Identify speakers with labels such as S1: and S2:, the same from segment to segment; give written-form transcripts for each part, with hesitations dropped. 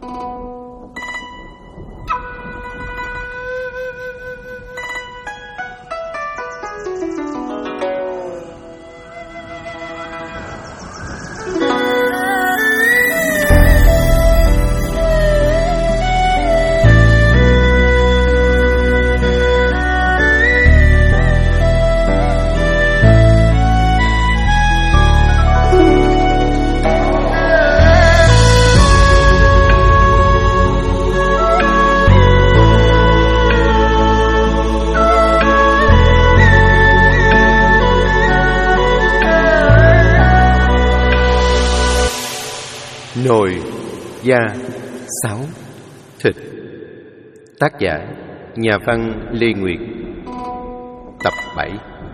S1: Nồi da sáo thịt. Tác giả nhà văn Lê Nguyệt. Tập 7.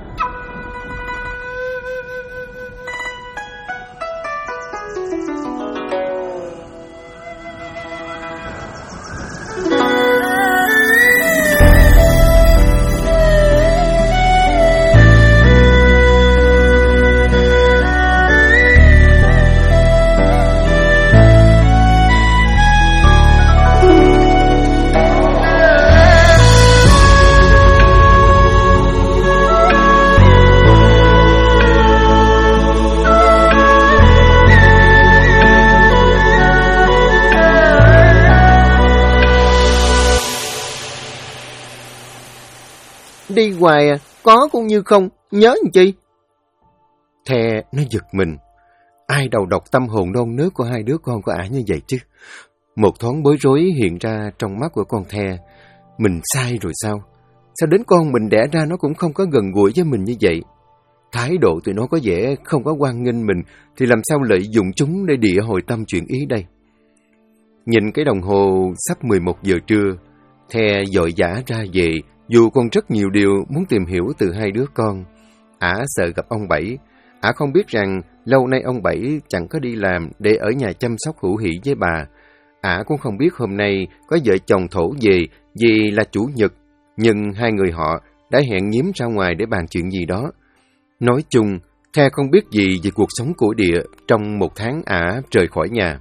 S2: Đi hoài à, có cũng như không, nhớ làm chi?
S1: The nó giật mình. Ai đầu độc tâm hồn non nớt của hai đứa con của ả như vậy chứ? Một thoáng bối rối hiện ra trong mắt của con The. Mình sai rồi sao? Sao đến con mình đẻ ra nó cũng không có gần gũi với mình như vậy? Thái độ tụi nó có vẻ không có hoan nghênh mình, thì làm sao lợi dụng chúng để địa hồi tâm chuyện ý đây? Nhìn cái đồng hồ sắp 11 giờ trưa, The vội vã ra về, dù còn rất nhiều điều muốn tìm hiểu từ hai đứa con. Ả sợ gặp ông Bảy. Ả không biết rằng lâu nay ông Bảy chẳng có đi làm để ở nhà chăm sóc hữu hỷ với bà. Ả cũng không biết hôm nay có vợ chồng Thổ về vì là chủ nhật, nhưng hai người họ đã hẹn nhím ra ngoài để bàn chuyện gì đó. Nói chung, The không biết gì về cuộc sống của Địa trong một tháng Ả rời khỏi nhà.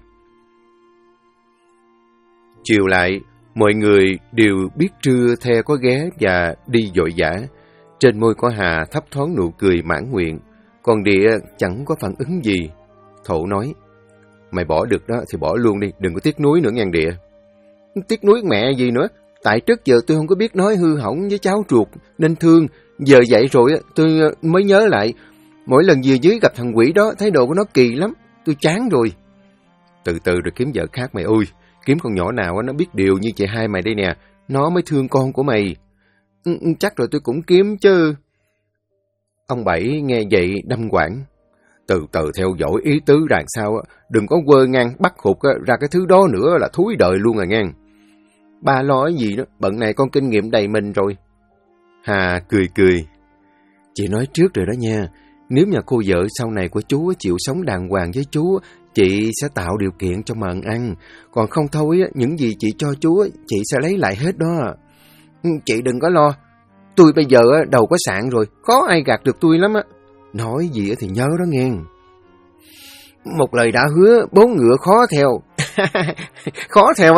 S1: Chiều lại, mọi người đều biết trưa The có ghé và đi vội vã. Trên môi của Hà thấp thoáng nụ cười mãn nguyện, còn Địa chẳng có phản ứng gì. Thổ nói, mày bỏ được đó thì bỏ luôn đi, đừng có tiếc nuối nữa nghe Địa.
S2: Tiếc nuối mẹ gì nữa, tại trước giờ tôi không có biết nói hư hỏng với cháu ruột nên thương. Giờ vậy rồi tôi mới nhớ lại, mỗi lần về dưới gặp thằng quỷ đó, thái độ của nó kỳ lắm, tôi chán rồi.
S1: Từ từ rồi kiếm vợ khác mày ơi. Kiếm con nhỏ nào nó biết điều như chị hai mày đây nè, nó mới thương con của mày.
S2: Chắc rồi tôi cũng kiếm chứ.
S1: Ông Bảy nghe vậy đâm quảng. Từ từ theo dõi ý tứ đằng sau, đừng có quơ ngang bắt hụt ra cái thứ đó nữa là thúi đời luôn à ngang.
S2: Ba lo cái gì đó, bận này con kinh nghiệm đầy mình rồi.
S1: Hà cười cười. Chị nói trước rồi đó nha, nếu nhà cô vợ sau này của chú chịu sống đàng hoàng với chú, chị sẽ tạo điều kiện cho mà ăn. Còn không thôi, những gì chị cho chú, chị sẽ lấy lại hết đó.
S2: Chị đừng có lo. Tôi bây giờ đầu có sạn rồi, khó ai gạt được tôi lắm á.
S1: Nói gì thì nhớ đó nghe.
S2: Một lời đã hứa, 4 ngựa khó theo. Khó theo.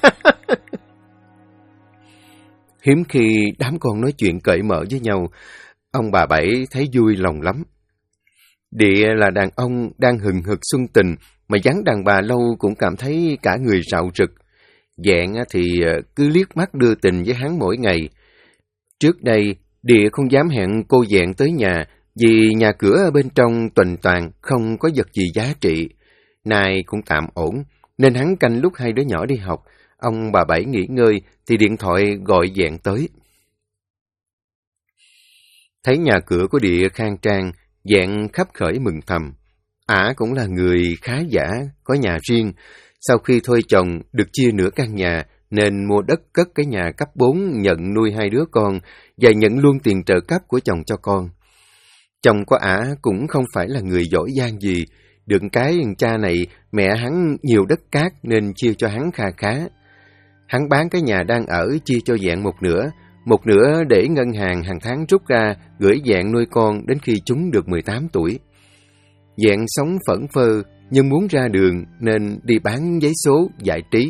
S1: Hiếm khi đám con nói chuyện cởi mở với nhau, ông bà Bảy thấy vui lòng lắm. Địa là đàn ông đang hừng hực xuân tình, mà vắng đàn bà lâu cũng cảm thấy cả người rạo rực. Dạng thì cứ liếc mắt đưa tình với hắn mỗi ngày. Trước đây, Địa không dám hẹn cô Dạng tới nhà, vì nhà cửa ở bên trong tuần toàn không có vật gì giá trị. Nay cũng tạm ổn, nên hắn canh lúc hai đứa nhỏ đi học, ông bà Bảy nghỉ ngơi thì điện thoại gọi Dạng tới. Thấy nhà cửa của Địa khang trang, Dạng khấp khởi mừng thầm. Ả cũng là người khá giả, có nhà riêng. Sau khi thuê chồng được chia nửa căn nhà, nên mua đất cất cái nhà cấp 4 nhận nuôi hai đứa con và nhận luôn tiền trợ cấp của chồng cho con. Chồng của Ả cũng không phải là người giỏi giang gì. Được cái cha này, mẹ hắn nhiều đất cát nên chia cho hắn kha khá. Hắn bán cái nhà đang ở chia cho Dạng một nửa để ngân hàng hàng tháng rút ra gửi Dạng nuôi con đến khi chúng được 18 tuổi. Dạng sống phẫn phơ, nhưng muốn ra đường nên đi bán giấy số giải trí.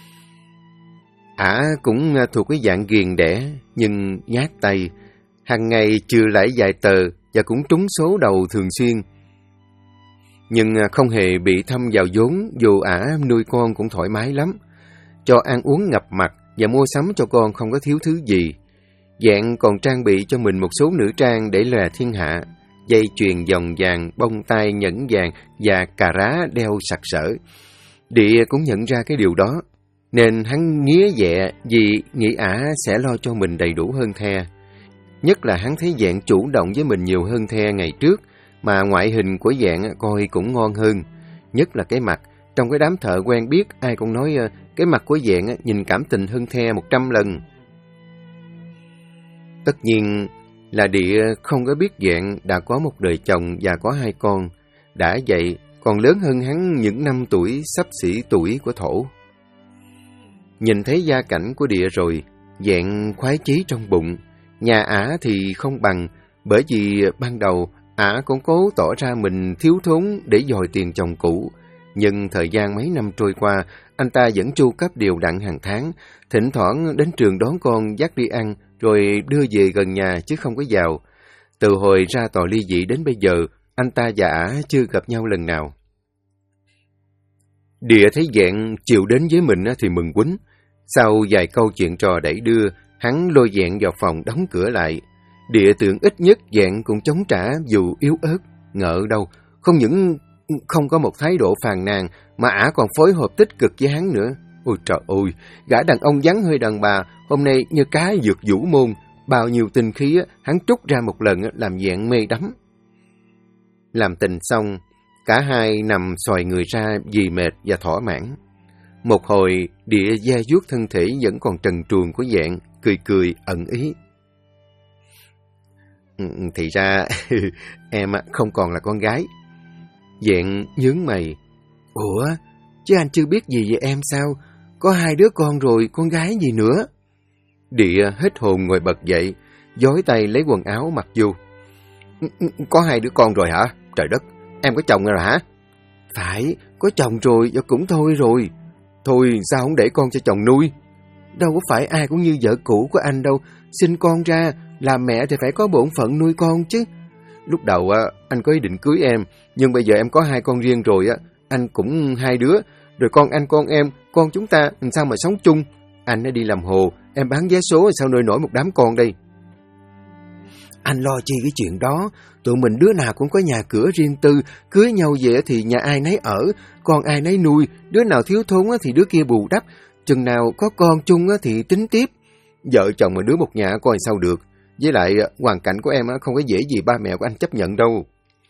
S1: Ả cũng thuộc cái dạng ghiền đẻ nhưng nhát tay, hàng ngày trừ lãi vài tờ và cũng trúng số đầu thường xuyên. Nhưng không hề bị thâm vào vốn, dù Ả nuôi con cũng thoải mái lắm, cho ăn uống ngập mặt và mua sắm cho con không có thiếu thứ gì. Dạng còn trang bị cho mình một số nữ trang để lòe thiên hạ, dây chuyền vòng vàng, bông tai nhẫn vàng và cà rá đeo sặc sỡ. Địa cũng nhận ra cái điều đó, nên hắn nghía dẹ vì nghĩ Ả sẽ lo cho mình đầy đủ hơn The. Nhất là hắn thấy Dạng chủ động với mình nhiều hơn The ngày trước, mà ngoại hình của Dạng coi cũng ngon hơn. Nhất là cái mặt, trong cái đám thợ quen biết ai cũng nói cái mặt của Dạng nhìn cảm tình hơn The 100 lần. Tất nhiên là Địa không có biết Dạng đã có một đời chồng và có 2 con, đã vậy còn lớn hơn hắn những năm tuổi xấp xỉ tuổi của Thổ. Nhìn thấy gia cảnh của Địa rồi, Dạng khoái chí trong bụng. Nhà Ả thì không bằng, bởi vì ban đầu Ả cũng cố tỏ ra mình thiếu thốn để dòi tiền chồng cũ. Nhưng thời gian mấy năm trôi qua, anh ta vẫn chu cấp đều đặn hàng tháng, thỉnh thoảng đến trường đón con dắt đi ăn, rồi đưa về gần nhà chứ không có vào. Từ hồi ra tòa ly dị đến bây giờ, anh ta và Ả chưa gặp nhau lần nào. Địa thấy Dạng chiều đến với mình thì mừng quýnh. Sau vài câu chuyện trò đẩy đưa, hắn lôi Dạng vào phòng đóng cửa lại. Địa tưởng ít nhất Dạng cũng chống trả dù yếu ớt, ngợ đâu. Không những không có một thái độ phàn nàn, mà Ả còn phối hợp tích cực với hắn nữa. Ôi trời ơi, gã đàn ông vắng hơi đàn bà, hôm nay như cá vượt vũ môn. Bao nhiêu tinh khí hắn trút ra một lần làm Dạng mê đắm. Làm tình xong, cả hai nằm xoài người ra vì mệt và thỏa mãn. Một hồi, Địa da vuốt thân thể vẫn còn trần truồng của Dạng, cười cười ẩn ý. Thì ra, em không còn là con gái. Dạng nhướng mày. Ủa, chứ anh chưa biết gì về em sao? Có 2 đứa con rồi, con gái gì nữa? Địa hết hồn ngồi bật dậy, dối tay lấy quần áo mặc vô. Có 2 đứa con rồi hả? Trời đất, em có chồng rồi hả? Phải, có chồng rồi và cũng thôi rồi. Thôi sao không để con cho chồng nuôi? Đâu có phải ai cũng như vợ cũ của anh đâu. Sinh con ra, làm mẹ thì phải có bổn phận nuôi con chứ. Lúc đầu anh có ý định cưới em, nhưng bây giờ em có 2 con riêng rồi, anh cũng 2 đứa. Rồi con anh con em, con chúng ta làm sao mà sống chung? Anh đi làm hồ, em bán vé số sao nuôi nổi một đám con đây? Anh lo chi cái chuyện đó, tụi mình đứa nào cũng có nhà cửa riêng tư, cưới nhau về thì nhà ai nấy ở, con ai nấy nuôi, đứa nào thiếu thốn thì đứa kia bù đắp, chừng nào có con chung thì tính tiếp. Vợ chồng mà đứa một nhà coi sao được, với lại hoàn cảnh của em không có dễ gì ba mẹ của anh chấp nhận đâu.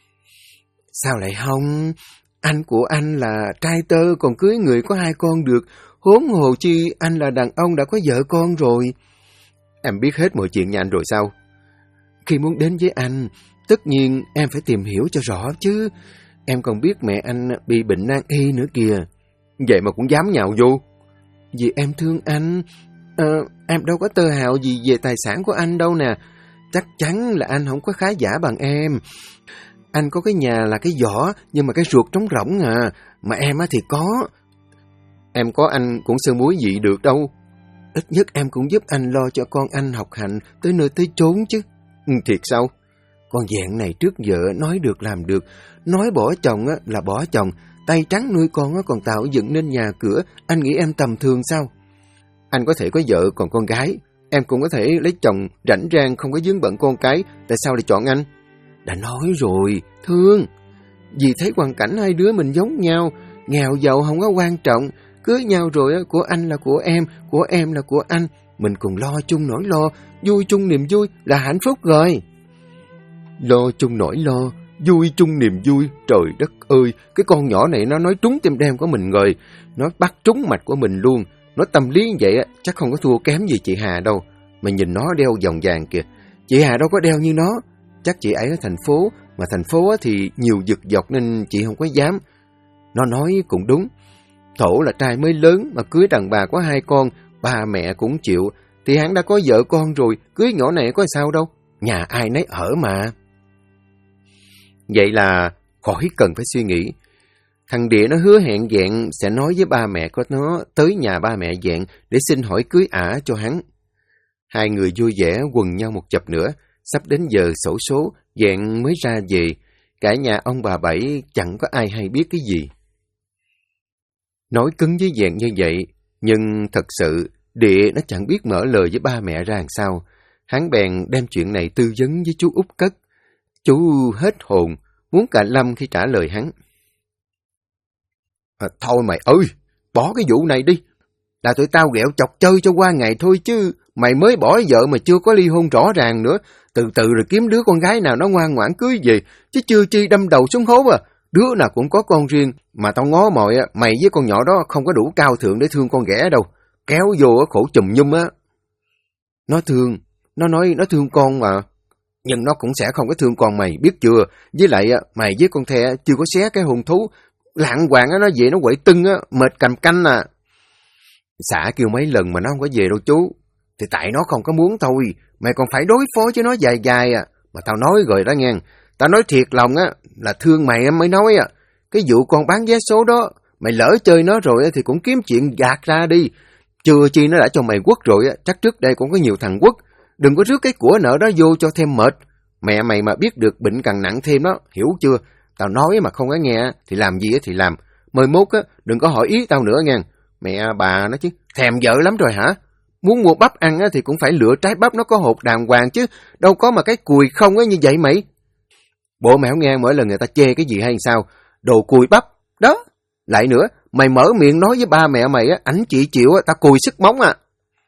S1: Sao lại không? Anh của anh là trai tơ còn cưới người có 2 con được, huống hồ chi anh là đàn ông đã có vợ con rồi. Em biết hết mọi chuyện nhà anh rồi sao? Khi muốn đến với anh, tất nhiên em phải tìm hiểu cho rõ chứ. Em còn biết mẹ anh bị bệnh nan y nữa kìa. Vậy mà cũng dám nhào vô? Vì em thương anh. Em đâu có tơ hào gì về tài sản của anh đâu nè. Chắc chắn là anh không có khá giả bằng em. Anh có cái nhà là cái vỏ, nhưng mà cái ruột trống rỗng à. Mà em thì có. Em có anh cũng sơ muối gì được đâu. Ít nhất em cũng giúp anh lo cho con anh học hành tới nơi tới chốn chứ. Thiệt sao? Con Dạng này trước giờ nói được làm được. Nói bỏ chồng là bỏ chồng. Tay trắng nuôi con còn tạo dựng nên nhà cửa. Anh nghĩ em tầm thường sao? Anh có thể có vợ còn con gái. Em cũng có thể lấy chồng rảnh rang không có vướng bận con cái. Tại sao lại chọn anh? Đã nói rồi, thương. Vì thấy hoàn cảnh 2 đứa mình giống nhau. Nghèo giàu không có quan trọng. Cưới nhau rồi của anh là của em là của anh. Mình cùng lo chung nỗi lo, vui chung niềm vui là hạnh phúc rồi. Lo chung nỗi lo, vui chung niềm vui. Trời đất ơi, cái con nhỏ này nó nói trúng tim đen của mình rồi. Nó bắt trúng mạch của mình luôn. Nó tâm lý như vậy chắc không có thua kém gì chị Hà đâu. Mà nhìn nó đeo vòng vàng kìa. Chị Hà đâu có đeo như nó. Chắc chị ấy ở thành phố, mà thành phố thì nhiều giật dọc nên chị không có dám. Nó nói cũng đúng. Thổ là trai mới lớn mà cưới đàn bà có 2 con, ba mẹ cũng chịu, thì hắn đã có vợ con rồi, cưới nhỏ này có sao đâu, nhà ai nấy ở mà. Vậy là khỏi cần phải suy nghĩ. Thằng Địa nó hứa hẹn Dạng sẽ nói với ba mẹ của nó tới nhà ba mẹ Dạng để xin hỏi cưới ả cho hắn. Hai người vui vẻ quần nhau một chập nữa, sắp đến giờ xổ số, Dạng mới ra về. Cả nhà ông bà Bảy chẳng có ai hay biết cái gì. Nói cứng với Dạng như vậy, nhưng thật sự Địa nó chẳng biết mở lời với ba mẹ ra làm sao. Hắn bèn đem chuyện này tư vấn với chú Út Cất. Chú hết hồn, muốn cà lâm khi trả lời hắn.
S2: Thôi mày ơi, bỏ cái vụ này đi. Là tụi tao ghẹo chọc chơi cho qua ngày thôi chứ. Mày mới bỏ vợ mà chưa có ly hôn rõ ràng nữa. Từ từ rồi kiếm đứa con gái nào nó ngoan ngoãn cưới về. Chứ chưa chi đâm đầu xuống hố à. Đứa nào cũng có con riêng. Mà tao ngó mồi mày với con nhỏ đó không có đủ cao thượng để thương con ghẻ đâu. Kéo vô khổ chùm nhum á. Nó thương, nó nói nó thương con mà. Nhưng nó cũng sẽ không có thương con mày, biết chưa? Với lại mày với con The chưa có xé cái hồn thú. Lạng hoàng nó về nó quậy tưng mệt cầm canh à. Xã kêu mấy lần mà nó không có về đâu chú. Thì tại nó không có muốn thôi. Mày còn phải đối phó với nó dài dài à. Mà tao nói rồi đó nghe. Tao nói thiệt lòng là thương mày mới nói à. Cái vụ con bán vé số đó, mày lỡ chơi nó rồi thì cũng kiếm chuyện gạt ra đi. Chưa chi nó đã cho mày quất rồi chắc trước đây cũng có nhiều thằng quất. Đừng có rước cái của nợ đó vô cho thêm mệt. Mẹ mày mà biết được bệnh càng nặng thêm đó, hiểu chưa? Tao nói mà không có nghe thì làm gì thì làm. Mới mốt đừng có hỏi ý tao nữa nghe. Mẹ bà nó chứ, thèm vợ lắm rồi hả? Muốn mua bắp ăn thì cũng phải lựa trái bắp nó có hột đàng hoàng chứ. Đâu có mà cái cùi không như vậy mày. Bộ mẹ không nghe mỗi lần người ta chê cái gì hay sao? Đồ cùi bắp. Đó. Lại nữa, mày mở miệng nói với ba mẹ mày ảnh chị chịu tao cùi sức móng à.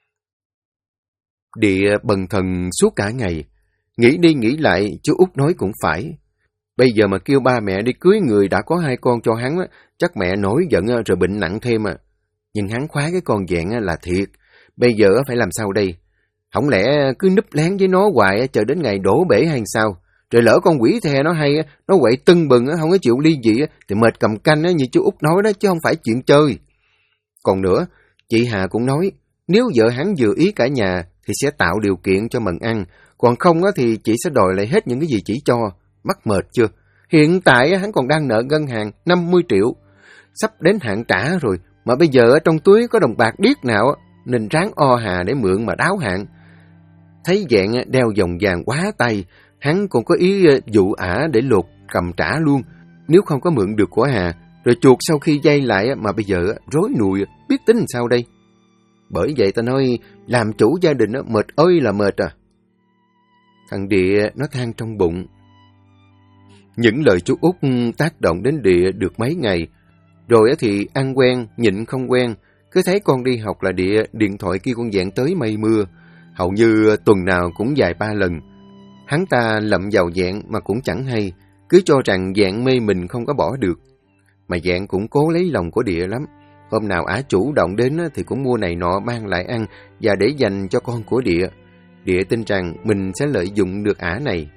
S1: Địa bần thần suốt cả ngày. Nghĩ đi nghĩ lại, chú Út nói cũng phải. Bây giờ mà kêu ba mẹ đi cưới người đã có 2 con cho hắn, chắc mẹ nổi giận rồi bệnh nặng thêm à. Nhưng hắn khoái cái con Dạng là thiệt. Bây giờ phải làm sao đây? Không lẽ cứ núp lén với nó hoài chờ đến ngày đổ bể hay sao? Rồi lỡ con quỷ The nó hay, nó quậy tưng bừng, không có chịu ly dị, thì mệt cầm canh như chú Út nói đó chứ không phải chuyện chơi. Còn nữa, chị Hà cũng nói, nếu vợ hắn vừa ý cả nhà thì sẽ tạo điều kiện cho mần ăn. Còn không thì chị sẽ đòi lại hết những cái gì chỉ cho. Mắc mệt chưa? Hiện tại hắn còn đang nợ ngân hàng 50 triệu. Sắp đến hạn trả rồi. Mà bây giờ trong túi có đồng bạc điếc nào nên ráng o hà để mượn mà đáo hạn. Thấy Dạng đeo vòng vàng quá tay, hắn còn có ý dụ ả để lột cầm trả luôn. Nếu không có mượn được của Hà, rồi chuột sau khi dây lại mà bây giờ rối nùi, biết tính làm sao đây? Bởi vậy ta nói, làm chủ gia đình mệt ơi là mệt à. Thằng Địa nó than trong bụng. Những lời chú Út tác động đến Địa được mấy ngày. Rồi thì ăn quen, nhịn không quen. Cứ thấy con đi học là Địa điện thoại kêu con Dạng tới mây mưa. Hầu như tuần nào cũng vài 3 lần. Hắn ta lậm vào Dạng mà cũng chẳng hay. Cứ cho rằng Dạng mê mình không có bỏ được. Mà Dạng cũng cố lấy lòng của Địa lắm. Hôm nào ả chủ động đến thì cũng mua này nọ mang lại ăn và để dành cho con của Địa. Địa tin rằng mình sẽ lợi dụng được ả này.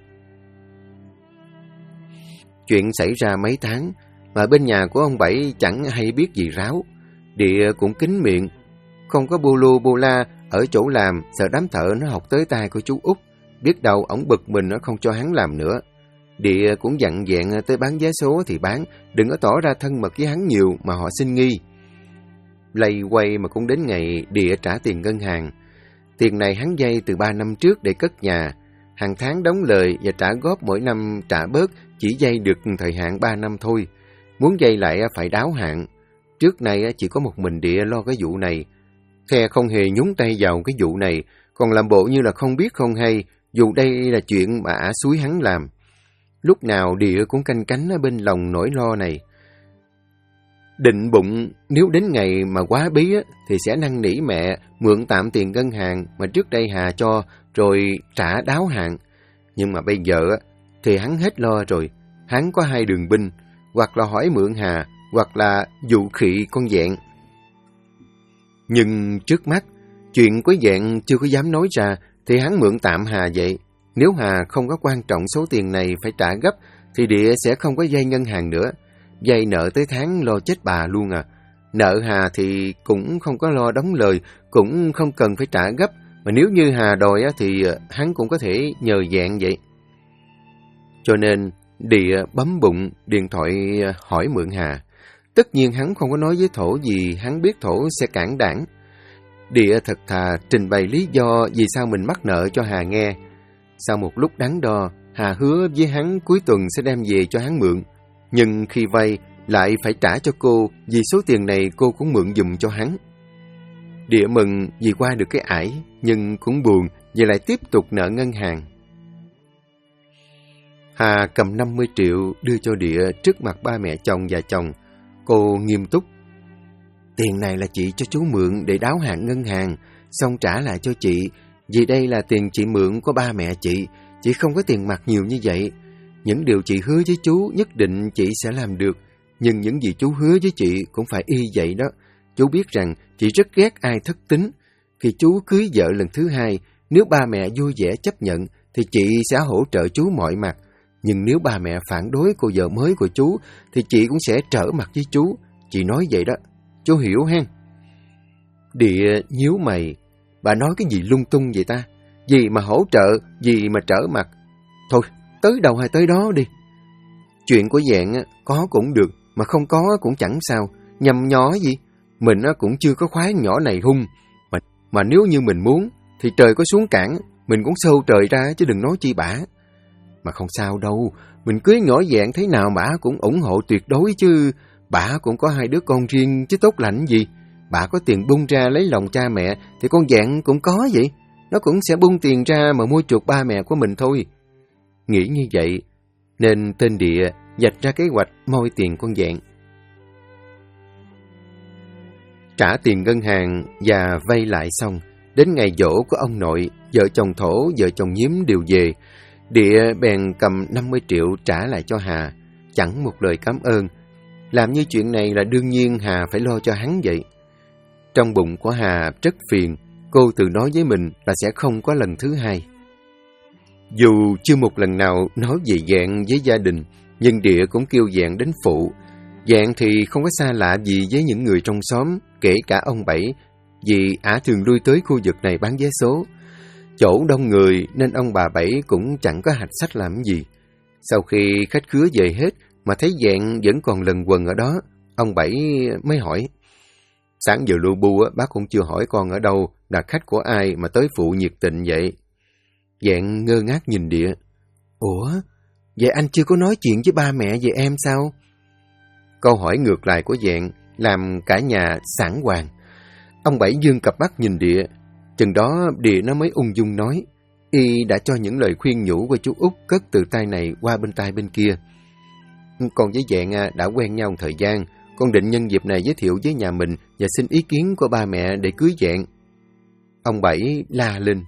S1: Chuyện xảy ra mấy tháng mà bên nhà của ông Bảy chẳng hay biết gì ráo. Địa cũng kín miệng, không có bô lô bô la ở chỗ làm, sợ đám thợ nó học tới tai của chú Út. Biết đâu ổng bực mình nó không cho hắn làm nữa. Địa cũng dặn Dạng tới bán vé số thì bán, đừng có tỏ ra thân mật với hắn nhiều mà họ sinh nghi. Lây quay mà cũng đến ngày Địa trả tiền ngân hàng. Tiền này hắn vay từ 3 năm trước để cất nhà. Hàng tháng đóng lời và trả góp mỗi năm trả bớt, chỉ vay được thời hạn 3 năm thôi. Muốn vay lại phải đáo hạn. Trước nay chỉ có một mình Địa lo cái vụ này. The không hề nhúng tay vào cái vụ này, còn làm bộ như là không biết không hay, dù đây là chuyện mà ả xúi hắn làm. Lúc nào Địa cũng canh cánh ở bên lòng nỗi lo này. Định bụng nếu đến ngày mà quá bí thì sẽ năn nỉ mẹ mượn tạm tiền ngân hàng mà trước đây Hà cho rồi trả đáo hạn. Nhưng mà bây giờ thì hắn hết lo rồi. Hắn có 2 đường binh, hoặc là hỏi mượn Hà, hoặc là dụ khị con Dạng. Nhưng trước mắt, chuyện của Dạng chưa có dám nói ra thì hắn mượn tạm Hà vậy. Nếu Hà không có quan trọng số tiền này phải trả gấp thì Địa sẽ không có vay ngân hàng nữa. Vay nợ tới tháng lo chết bà luôn à. Nợ Hà thì cũng không có lo đóng lời, cũng không cần phải trả gấp. Mà nếu như Hà đòi thì hắn cũng có thể nhờ Dạng vậy. Cho nên Địa bấm bụng điện thoại hỏi mượn Hà. Tất nhiên hắn không có nói với Thổ vì hắn biết Thổ sẽ cản đảng. Địa thật thà trình bày lý do vì sao mình mắc nợ cho Hà nghe. Sau một lúc đắn đo, Hà hứa với hắn cuối tuần sẽ đem về cho hắn mượn. Nhưng khi vay, lại phải trả cho cô vì số tiền này cô cũng mượn giùm cho hắn. Địa mừng vì qua được cái ải, nhưng cũng buồn vì lại tiếp tục nợ ngân hàng. Hà cầm 50 triệu đưa cho Địa trước mặt ba mẹ chồng và chồng. Cô nghiêm túc. Tiền này là chị cho chú mượn để đáo hạn ngân hàng, xong trả lại cho chị. Vì đây là tiền chị mượn của ba mẹ chị không có tiền mặt nhiều như vậy. Những điều chị hứa với chú nhất định chị sẽ làm được, nhưng những gì chú hứa với chị cũng phải y vậy đó. Chú biết rằng chị rất ghét ai thất tín. Khi chú cưới vợ lần thứ hai, nếu ba mẹ vui vẻ chấp nhận thì chị sẽ hỗ trợ chú mọi mặt. Nhưng nếu ba mẹ phản đối cô vợ mới của chú thì chị cũng sẽ trở mặt với chú. Chị nói vậy đó, chú hiểu hen? Địa nhíu mày. Bà nói cái gì lung tung vậy ta? Gì mà hỗ trợ, gì mà trở mặt? Thôi, tới đâu hay tới đó đi. Chuyện của Dạng có cũng được, mà không có cũng chẳng sao. Nhầm nhỏ gì? Mình cũng chưa có khoái nhỏ này hung. Mà nếu như mình muốn, thì trời có xuống cản, mình cũng sâu trời ra chứ đừng nói chi bả. Mà không sao đâu, mình cưới nhỏ Dạng thế nào bả cũng ủng hộ tuyệt đối chứ. Bả cũng có 2 đứa con riêng chứ tốt lành gì. Bả có tiền bung ra lấy lòng cha mẹ thì con Dạng cũng có vậy. Nó cũng sẽ bung tiền ra mà mua chuộc ba mẹ của mình thôi. Nghĩ như vậy, nên tên Địa vạch ra kế hoạch moi tiền con Dạng. Trả tiền ngân hàng và vay lại xong, đến ngày giỗ của ông nội, vợ chồng Thổ, vợ chồng Nhím đều về. Địa bèn cầm 50 triệu trả lại cho Hà, chẳng một lời cảm ơn. Làm như chuyện này là đương nhiên Hà phải lo cho hắn vậy. Trong bụng của Hà rất phiền, cô tự nói với mình là sẽ không có lần thứ hai. Dù chưa một lần nào nói về Dạng với gia đình, nhưng Địa cũng kêu Dạng đến phụ. Dạng thì không có xa lạ gì với những người trong xóm, kể cả ông Bảy, vì ả thường lui tới khu vực này bán vé số. Chỗ đông người nên ông bà Bảy cũng chẳng có hạch sách làm gì. Sau khi khách khứa về hết mà thấy Dạng vẫn còn lần quần ở đó, ông Bảy mới hỏi. Sáng giờ lu bu bác cũng chưa hỏi con ở đâu, là khách của ai mà tới phụ nhiệt tình vậy? Dạng ngơ ngác nhìn Địa. Ủa, vậy anh chưa có nói chuyện với ba mẹ về em sao? Câu hỏi ngược lại của Dạng làm cả nhà sảng hoàng. Ông Bảy dương cặp mắt nhìn Địa. Chừng đó Địa nó mới ung dung nói. Y đã cho những lời khuyên nhủ của chú Út cất từ tay này qua bên tai bên kia. Con với Dạng đã quen nhau một thời gian. Con định nhân dịp này giới thiệu với nhà mình và xin ý kiến của ba mẹ để cưới Dạng. Ông Bảy la lên.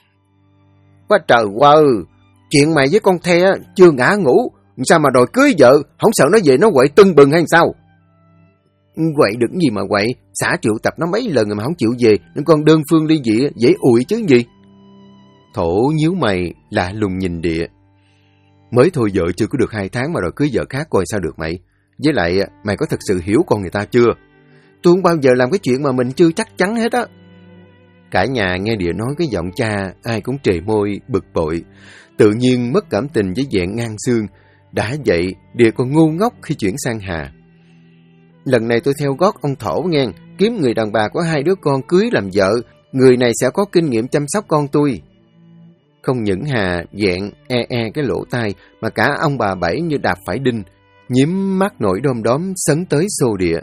S1: Quá trời ơi! Chuyện mày với con The chưa ngã ngủ, sao mà đòi cưới vợ, không sợ nó về nó quậy tưng bừng hay sao? Quậy được gì mà quậy, xã triệu tập nó mấy lần mà không chịu về, nên con đơn phương ly dị dễ ủi chứ gì. Thổ nhíu mày, lạ lùng nhìn Địa. Mới thôi vợ chưa có được 2 tháng mà đòi cưới vợ khác coi sao được mày. Với lại, mày có thật sự hiểu con người ta chưa? Tôi không bao giờ làm cái chuyện mà mình chưa chắc chắn hết á. Cả nhà nghe Địa nói cái giọng cha, ai cũng trề môi, bực bội. Tự nhiên mất cảm tình với Dạng ngang xương. Đã vậy, Địa còn ngu ngốc khi chuyển sang Hà. Lần này tôi theo gót ông Thổ nghe, kiếm người đàn bà có 2 đứa con cưới làm vợ. Người này sẽ có kinh nghiệm chăm sóc con tôi. Không những Hà, Dạng cái lỗ tai, mà cả ông bà Bảy như đạp phải đinh. Nhím mắt nổi đom đóm sấn tới xô Địa.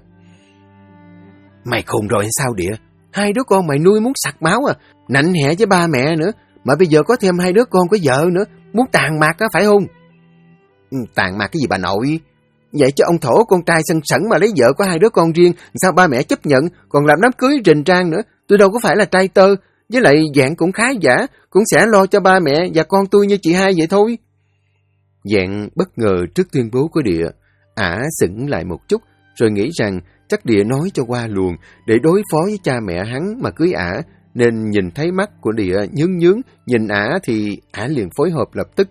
S1: Mày khùng rồi sao Địa? 2 đứa con mày nuôi muốn sặc máu à? Nạnh hẹ với ba mẹ nữa. Mà bây giờ có thêm 2 đứa con có vợ nữa. Muốn tàn mạc á phải không? Tàn mạc cái gì bà nội? Vậy chứ ông Thổ con trai sân sẩn mà lấy vợ có 2 đứa con riêng, sao ba mẹ chấp nhận, còn làm đám cưới rình rang nữa. Tôi đâu có phải là trai tơ. Với lại Dạng cũng khá giả, cũng sẽ lo cho ba mẹ và con tôi như chị hai vậy thôi. Dạng bất ngờ trước tuyên bố của Địa. Ả sững lại một chút, rồi nghĩ rằng chắc Địa nói cho qua luồng để đối phó với cha mẹ hắn mà cưới ả, nên nhìn thấy mắt của Địa nhướng nhướng, nhìn ả thì ả liền phối hợp lập tức.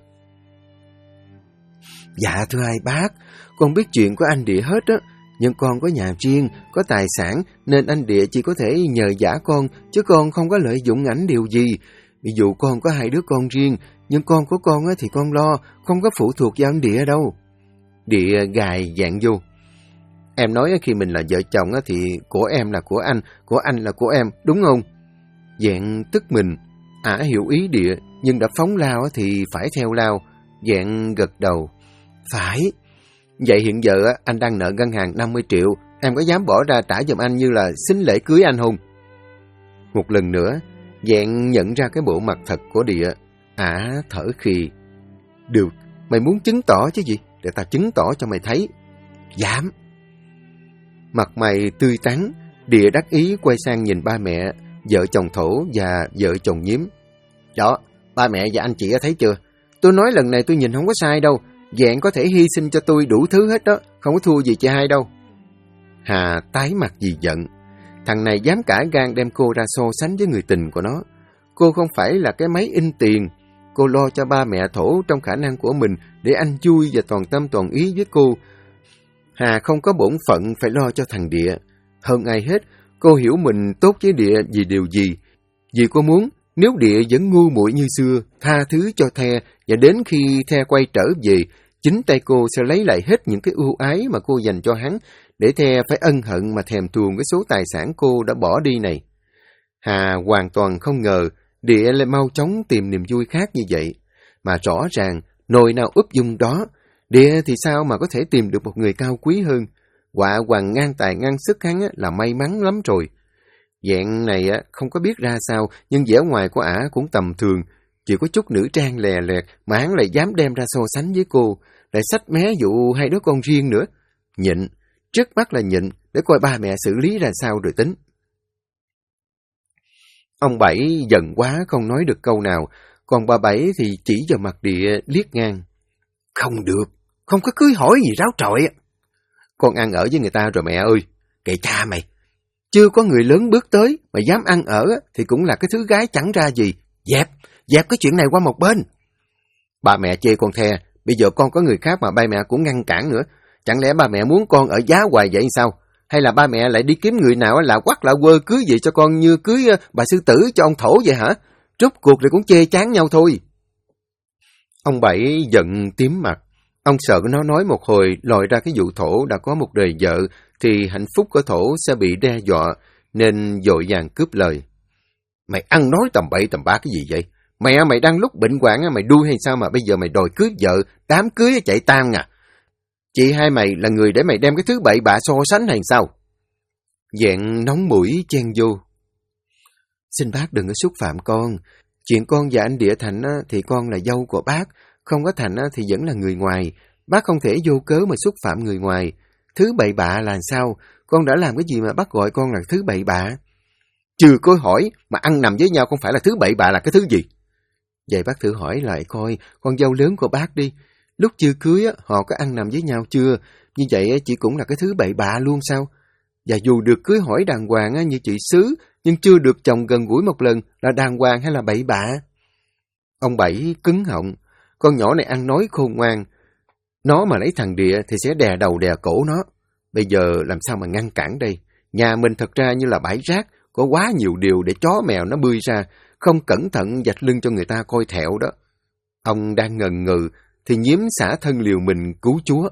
S1: Dạ thưa hai bác, con biết chuyện của anh Địa hết á, nhưng con có nhà riêng, có tài sản nên anh Địa chỉ có thể nhờ vả con, chứ con không có lợi dụng ảnh điều gì. Ví dụ con có 2 đứa con riêng, nhưng con của con thì con lo, không có phụ thuộc vào anh Địa đâu. Địa gài dạng vô.
S2: Em nói khi mình là vợ chồng thì của em là của anh là của em, đúng không? Dạng tức mình, ả hiểu ý Địa, nhưng đã phóng lao thì phải theo lao. Dạng gật đầu. Phải. Vậy hiện giờ anh đang nợ ngân hàng 50 triệu, em có dám bỏ ra trả giùm anh như là xin lễ cưới anh không? Một lần nữa, Dạng nhận ra cái bộ mặt thật của Địa. Ả thở khì. Được, mày muốn chứng tỏ chứ gì? Để ta chứng tỏ cho mày thấy. Dám. Mặt mày tươi tắn, Địa đắc ý quay sang nhìn ba mẹ, vợ chồng Thổ và vợ chồng Nhiếm. Đó, ba mẹ và anh chị thấy chưa? Tôi nói lần này tôi nhìn không có sai đâu. Dạng có thể hy sinh cho tôi đủ thứ hết đó, không có thua gì chị hai đâu. Hà tái mặt vì giận. Thằng này dám cả gan đem cô ra so sánh với người tình của nó. Cô không phải là cái máy in tiền. Cô lo cho ba mẹ Thổ trong khả năng của mình để anh vui và toàn tâm toàn ý với cô. Hà không có bổn phận phải lo cho thằng Địa. Hơn ai hết, cô hiểu mình tốt với Địa vì điều gì. Vì cô muốn, nếu Địa vẫn ngu muội như xưa, tha thứ cho The, và đến khi The quay trở về, chính tay cô sẽ lấy lại hết những cái ưu ái mà cô dành cho hắn, để The phải ân hận mà thèm thuồng cái số tài sản cô đã bỏ đi này. Hà hoàn toàn không ngờ Địa lại mau chóng tìm niềm vui khác như vậy. Mà rõ ràng, nồi nào úp dung đó, Địa thì sao mà có thể tìm được một người cao quý hơn. Quả hoàng ngang tài ngang sức hắn là may mắn lắm rồi. Dạng này không có biết ra sao, nhưng vẻ ngoài của ả cũng tầm thường. Chỉ có chút nữ trang lè lẹt mà hắn lại dám đem ra so sánh với cô, lại xách mé vụ hai đứa con riêng nữa. Nhịn, trước mắt là nhịn, để coi ba mẹ xử lý ra sao rồi tính. Ông Bảy giận quá không nói được câu nào, còn bà Bảy thì chỉ vào mặt Địa liếc ngang. Không được, không có cưới hỏi gì ráo trọi. Con ăn ở với người ta rồi mẹ ơi, kệ cha mày. Chưa có người lớn bước tới mà dám ăn ở thì cũng là cái thứ gái chẳng ra gì. Dẹp cái chuyện này qua một bên. Ba mẹ chê con The, bây giờ con có người khác mà ba mẹ cũng ngăn cản nữa. Chẳng lẽ ba mẹ muốn con ở giá hoài vậy sao? Hay là ba mẹ lại đi kiếm người nào là quắc lạ quơ cưới vậy cho con như cưới bà sư tử cho ông Thổ vậy hả? Rốt cuộc thì cũng chê chán nhau thôi. Ông Bảy giận tím mặt. Ông sợ nó nói một hồi lòi ra cái vụ Thổ đã có một đời vợ thì hạnh phúc của Thổ sẽ bị đe dọa, nên vội vàng cướp lời. Mày ăn nói tầm bậy tầm bạ cái gì vậy? Mẹ mày đang lúc bệnh hoạn mày đuôi hay sao mà bây giờ mày đòi cưới vợ, đám cưới chạy tan à? Chị hai mày là người để mày đem cái thứ bậy bạ so sánh hay sao? Dạng nóng mũi chen vô. Xin bác đừng có xúc phạm con. Chuyện con và anh Địa Thành thì con là dâu của bác, không có Thành thì vẫn là người ngoài. Bác không thể vô cớ mà xúc phạm người ngoài. Thứ bậy bạ là sao? Con đã làm cái gì mà bác gọi con là thứ bậy bạ? Chưa có hỏi mà ăn nằm với nhau không phải là thứ bậy bạ là cái thứ gì? Vậy bác thử hỏi lại coi con dâu lớn của bác đi. Lúc chưa cưới họ có ăn nằm với nhau chưa? Như vậy chỉ cũng là cái thứ bậy bạ luôn sao? Và dù được cưới hỏi đàng hoàng như chị Xứ, nhưng chưa được chồng gần gũi một lần là đàng hoàng hay là bậy bạ? Ông Bảy cứng họng. Con nhỏ này ăn nói khôn ngoan. Nó mà lấy thằng Địa thì sẽ đè đầu đè cổ nó. Bây giờ làm sao mà ngăn cản đây? Nhà mình thật ra như là bãi rác, có quá nhiều điều để chó mèo nó bươi ra, không cẩn thận vạch lưng cho người ta coi thẹo đó. Ông đang ngần ngừ thì Nhiếm xả thân liều mình cứu chúa.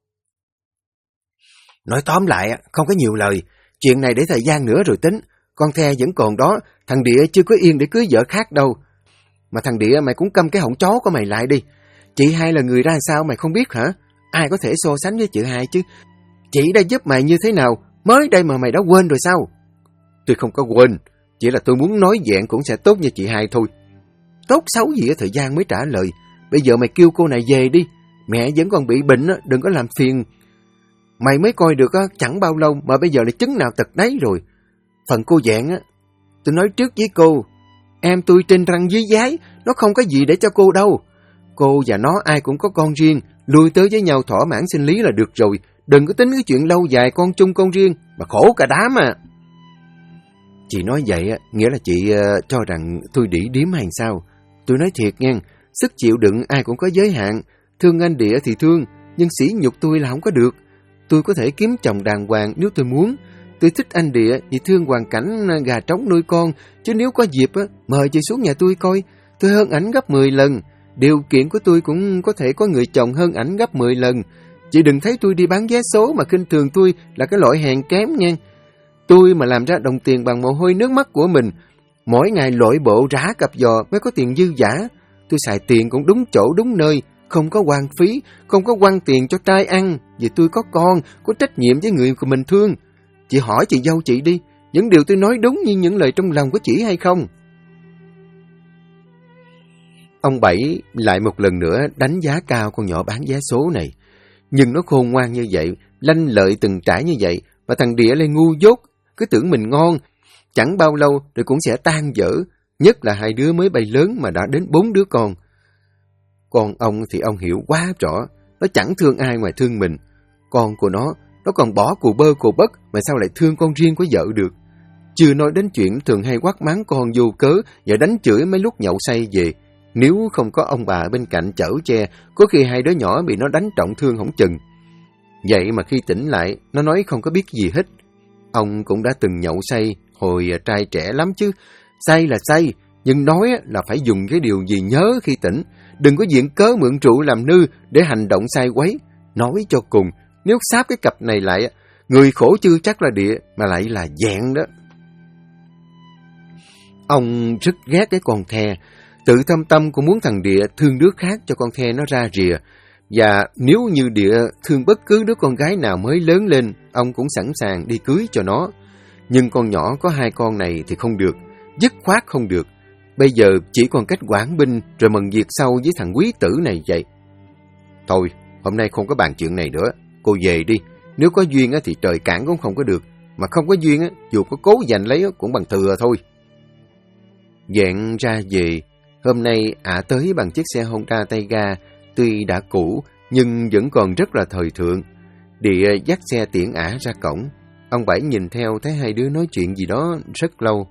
S2: Nói tóm lại, không có nhiều lời. Chuyện này để thời gian nữa rồi tính. Con The vẫn còn đó, thằng Địa chưa có yên để cưới vợ khác đâu. Mà thằng Địa mày cũng câm cái họng chó của mày lại đi. Chị hai là người ra sao mày không biết hả? Ai có thể so sánh với chị hai chứ? Chị đã giúp mày như thế nào? Mới đây mà mày đã quên rồi sao? Tôi không có quên. Chỉ là tôi muốn nói vẹn cũng sẽ tốt như chị hai thôi. Tốt xấu gì thời gian mới trả lời. Bây giờ mày kêu cô này về đi. Mẹ vẫn còn bị bệnh, đừng có làm phiền. Mày mới coi được chẳng bao lâu mà bây giờ là chứng nào tật nấy rồi. Phần cô Vẹn tôi nói trước với cô. Em tôi trên răng dưới dái, nó không có gì để cho cô đâu. Cô và nó ai cũng có con riêng, lui tới với nhau thỏa mãn sinh lý là được rồi. Đừng có tính cái chuyện lâu dài con chung con riêng, mà khổ cả đám à. Chị nói vậy nghĩa là chị cho rằng tôi đĩ điếm hay sao? Tôi nói thiệt nha, sức chịu đựng ai cũng có giới hạn. Thương anh Địa thì thương, nhưng sỉ nhục tôi là không có được. Tôi có thể kiếm chồng đàng hoàng nếu tôi muốn. Tôi thích anh Địa vì thương hoàn cảnh gà trống nuôi con, chứ nếu có dịp mời chị xuống nhà tôi coi. Tôi hơn ảnh gấp 10 lần. Điều kiện của tôi cũng có thể có người chồng hơn ảnh gấp 10 lần. Chị đừng thấy tôi đi bán vé số mà khinh thường tôi là cái loại hèn kém nha. Tôi mà làm ra đồng tiền bằng mồ hôi nước mắt của mình, mỗi ngày lội bộ rã cặp giò mới có tiền dư dả. Tôi xài tiền cũng đúng chỗ đúng nơi, không có hoang phí, không có quăng tiền cho trai ăn, vì tôi có con, có trách nhiệm với người của mình thương. Chị hỏi chị dâu chị đi, những điều tôi nói đúng như những lời trong lòng của chị hay không?
S1: Ông Bảy lại một lần nữa đánh giá cao con nhỏ bán vé số này. Nhưng nó khôn ngoan như vậy, lanh lợi từng trải như vậy, mà thằng Địa lại ngu dốt, cứ tưởng mình ngon. Chẳng bao lâu rồi cũng sẽ tan vỡ, nhất là hai đứa mới bay lớn mà đã đến 4 đứa con. Còn ông thì ông hiểu quá rõ, nó chẳng thương ai ngoài thương mình. Con của nó còn bỏ cù bơ cù bất, mà sao lại thương con riêng của vợ được. Chưa nói đến chuyện thường hay quát mắng con vô cớ và đánh chửi mấy lúc nhậu say về. Nếu không có ông bà bên cạnh chở che, có khi hai đứa nhỏ bị nó đánh trọng thương hổng chừng. Vậy mà khi tỉnh lại, nó nói không có biết gì hết. Ông cũng đã từng nhậu say, hồi trai trẻ lắm chứ. Say là say, nhưng nói là phải dùng cái điều gì nhớ khi tỉnh. Đừng có viện cớ mượn rượu làm nư để hành động sai quấy. Nói cho cùng, nếu sáp cái cặp này lại, người khổ chưa chắc là Địa, mà lại là Dạng đó. Ông rất ghét cái con The. Tự thâm tâm cũng muốn thằng Địa thương đứa khác cho con The nó ra rìa. Và nếu như Địa thương bất cứ đứa con gái nào mới lớn lên, ông cũng sẵn sàng đi cưới cho nó. Nhưng con nhỏ có 2 con này thì không được, dứt khoát không được. Bây giờ chỉ còn cách quản binh rồi mần việc sau với thằng quý tử này vậy. Thôi, hôm nay không có bàn chuyện này nữa, cô về đi. Nếu có duyên thì trời cản cũng không có được, mà không có duyên dù có cố giành lấy cũng bằng thừa thôi. Dạng ra về. Hôm nay ả tới bằng chiếc xe Honda tay ga, tuy đã cũ nhưng vẫn còn rất là thời thượng. Địa dắt xe tiễn ả ra cổng. Ông Bảy nhìn theo thấy hai đứa nói chuyện gì đó rất lâu.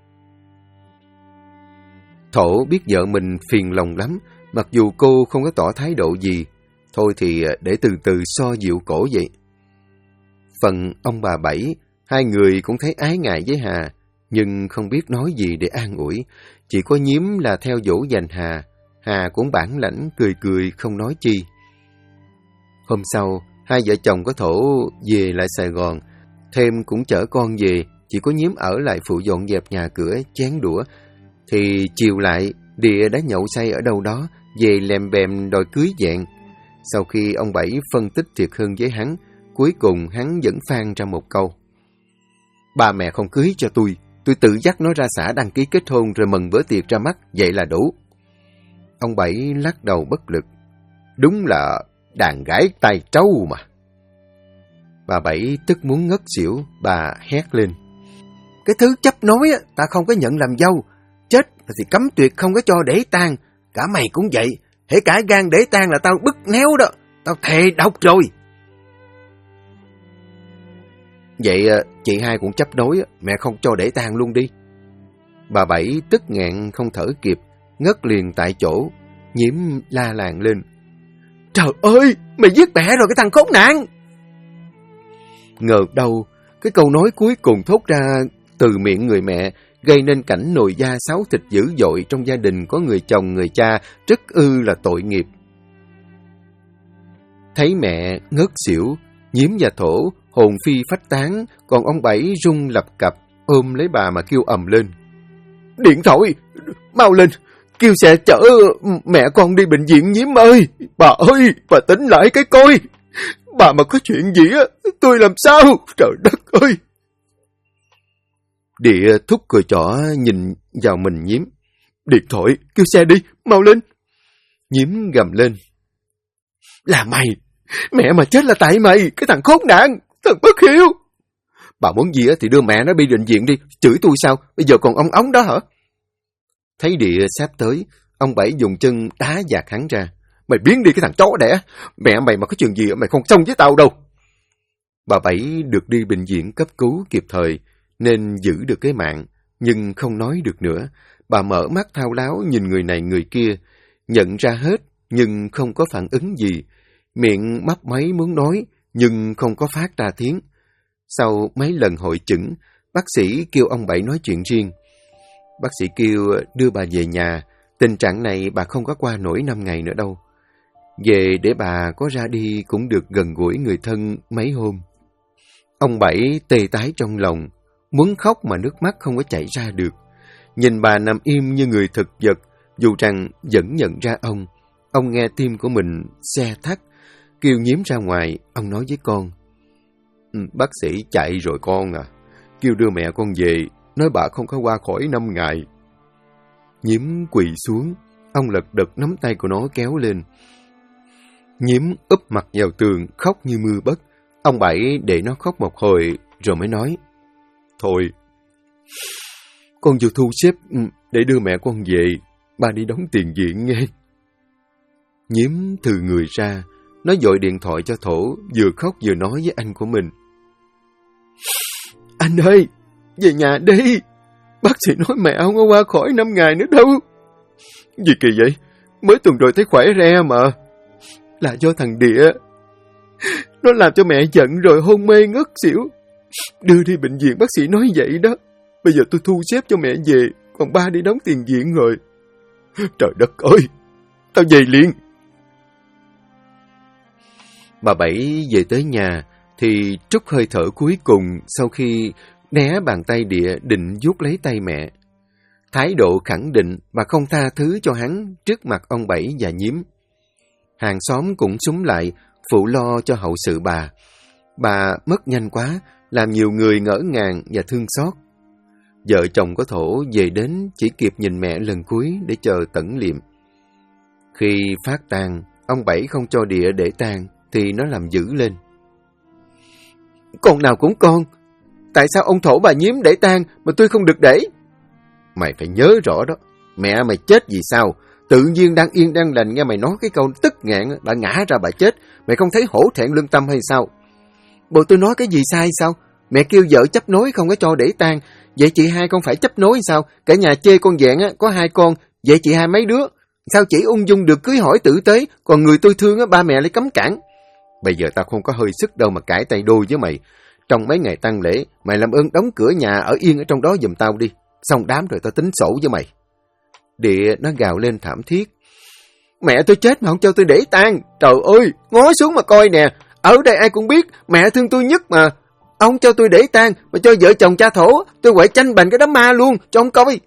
S1: Thổ biết vợ mình phiền lòng lắm, mặc dù cô không có tỏ thái độ gì. Thôi thì để từ từ so dịu cổ vậy. Phần ông bà Bảy, hai người cũng thấy ái ngại với Hà, nhưng không biết nói gì để an ủi. Chỉ có Nhiếm là theo dỗ dành Hà. Hà cũng bản lãnh cười cười không nói chi. Hôm sau, hai vợ chồng có Thổ về lại Sài Gòn. Thêm cũng chở con về, chỉ có Nhiếm ở lại phụ dọn dẹp nhà cửa, chén đũa. Thì chiều lại, Địa đã nhậu say ở đâu đó, về lèm bèm đòi cưới Dạng. Sau khi ông Bảy phân tích thiệt hơn với hắn, cuối cùng hắn vẫn phang ra một câu. Ba mẹ không cưới cho tôi tự dắt nó ra xã đăng ký kết hôn rồi mừng bữa tiệc ra mắt, vậy là đủ. Ông Bảy lắc đầu bất lực. Đúng là đàn gái tay trâu mà. Bà Bảy tức muốn ngất xỉu, bà hét lên. Cái thứ chấp nối ta không có nhận làm dâu, chết thì cấm tuyệt không có cho để tang. Cả mày cũng vậy, hễ cả gan để tang là tao bứt néo đó, tao thề độc rồi. Vậy chị hai cũng chấp nối, mẹ không cho để tang luôn đi. Bà Bảy tức nghẹn không thở kịp, ngất liền tại chỗ. Nhiễm la làng lên. Trời ơi, mày giết mẹ rồi cái thằng khốn nạn. Ngờ đâu, cái câu nói cuối cùng thốt ra từ miệng người mẹ gây nên cảnh nồi da xáo thịt dữ dội trong gia đình có người chồng người cha rất là tội nghiệp. Thấy mẹ ngất xỉu, Nhiễm và Thổ hồn phi phách tán, còn ông Bảy run lập cập ôm lấy bà mà kêu ầm lên. Điện thoại, mau lên, kêu xe chở mẹ con đi bệnh viện Nhiễm ơi. Bà ơi, bà tỉnh lại cái coi. Bà mà có chuyện gì tôi làm sao? Trời đất ơi. Địa thúc cười trỏ nhìn vào mình Nhiễm. Điện thoại, kêu xe đi, mau lên. Nhiễm gầm lên. Là mày, mẹ mà chết là tại mày, cái thằng khốn nạn, thằng bất hiếu. Bà muốn gì thì đưa mẹ nó đi bệnh viện đi, chửi tôi sao, bây giờ còn ong ống đó hả? Thấy Địa sắp tới, ông Bảy dùng chân đá vạt hắn ra. Mày biến đi cái thằng chó đẻ, mẹ mày mà có chuyện gì mày không xong với tao đâu. Bà Bảy được đi bệnh viện cấp cứu kịp thời, nên giữ được cái mạng, nhưng không nói được nữa. Bà mở mắt thao láo nhìn người này người kia, nhận ra hết, nhưng không có phản ứng gì. Miệng mấp máy muốn nói, nhưng không có phát ra tiếng. Sau mấy lần hội chẩn, bác sĩ kêu ông Bảy nói chuyện riêng. Bác sĩ kêu đưa bà về nhà, tình trạng này bà không có qua nổi 5 ngày nữa đâu. Về để bà có ra đi cũng được gần gũi người thân mấy hôm. Ông Bảy tê tái trong lòng, muốn khóc mà nước mắt không có chảy ra được. Nhìn bà nằm im như người thực vật, dù rằng vẫn nhận ra ông nghe tim của mình xe thắt, kêu Nhiếm ra ngoài. Ông nói với con: Bác sĩ chạy rồi con à, kêu đưa mẹ con về, nói bà không có qua khỏi 5 ngày. Nhiếm quỳ xuống, ông lật đật nắm tay của nó kéo lên. Nhiếm úp mặt vào tường, khóc như mưa bất. Ông Bảy để nó khóc một hồi rồi mới nói: Thôi, con vừa thu xếp để đưa mẹ con về, ba đi đóng tiền viện nghe. Nhiếm từ người ra, nó dội điện thoại cho Thổ, vừa khóc vừa nói với anh của mình: Anh ơi, về nhà đi, bác sĩ nói mẹ không có qua khỏi 5 ngày nữa đâu. Gì kỳ vậy? Mới tuần rồi thấy khỏe re mà. Là do thằng Địa, nó làm cho mẹ giận rồi hôn mê ngất xỉu. Đưa đi bệnh viện, bác sĩ nói vậy đó. Bây giờ tôi thu xếp cho mẹ về, còn ba đi đóng tiền viện rồi. Trời đất ơi, tao về liền. Bà Bảy về tới nhà thì trút hơi thở cuối cùng sau khi né bàn tay Địa định vuốt lấy tay mẹ. Thái độ khẳng định và không tha thứ cho hắn trước mặt ông Bảy và Nhiếm. Hàng xóm cũng xúm lại phụ lo cho hậu sự bà. Bà mất nhanh quá, làm nhiều người ngỡ ngàng và thương xót. Vợ chồng có Thổ về đến chỉ kịp nhìn mẹ lần cuối để chờ tẩn liệm. Khi phát tang, ông Bảy không cho Địa để tang thì nó làm dữ lên: Con nào cũng con, tại sao ông Thổ bà Nhiếm để tang mà tôi không được để? Mày phải nhớ rõ đó, mẹ mày chết vì sao? Tự nhiên đang yên đang lành nghe mày nói cái câu tức nghẹn, bà ngã ra bà chết, mày không thấy hổ thẹn lương tâm hay sao? Bộ tôi nói cái gì sai sao? Mẹ kêu vợ chấp nối không có cho để tang, vậy chị hai con phải chấp nối sao? Cả nhà chê con Vẹn có 2 con, vậy chị hai mấy đứa? Sao chỉ ung dung được cưới hỏi tử tế, còn người tôi thương ba mẹ lại cấm cản? Bây giờ tao không có hơi sức đâu mà cãi tay đôi với mày. Trong mấy ngày tang lễ, mày làm ơn đóng cửa nhà ở yên ở trong đó giùm tao đi. Xong đám rồi tao tính sổ với mày. Địa nó gào lên thảm thiết: Mẹ tôi chết mà không cho tôi để tang. Trời ơi, ngó xuống mà coi nè. Ở đây ai cũng biết mẹ thương tôi nhất mà. Ông cho tôi để tang mà cho vợ chồng cha Thổ tôi quậy tranh bành cái đám ma luôn cho ông coi.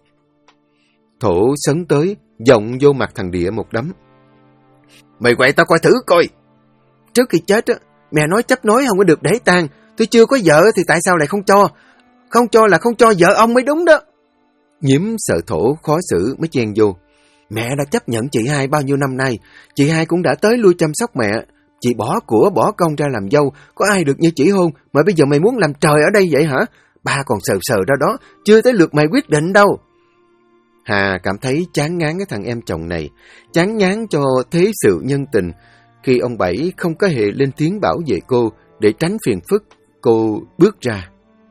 S1: Thổ sấn tới, giọng vô mặt thằng Địa một đấm: Mày quậy tao coi thử coi. Trước khi chết á, mẹ nói chấp nối không có được để tang. Tôi chưa có vợ thì tại sao lại không cho? Không cho là không cho vợ ông mới đúng đó. Nhiếm sợ Thổ khó xử mới chen vô: Mẹ đã chấp nhận chị hai bao nhiêu năm nay. Chị hai cũng đã tới lui chăm sóc mẹ. Chị bỏ của bỏ công ra làm dâu, có ai được như chị hôn, mà bây giờ mày muốn làm trời ở đây vậy hả? Ba còn sờ sờ ra đó, chưa tới lượt mày quyết định đâu. Hà cảm thấy chán ngán cái thằng em chồng này, chán ngán cho thế sự nhân tình. Khi ông Bảy không có hề lên tiếng bảo vệ cô để tránh phiền phức, cô bước ra.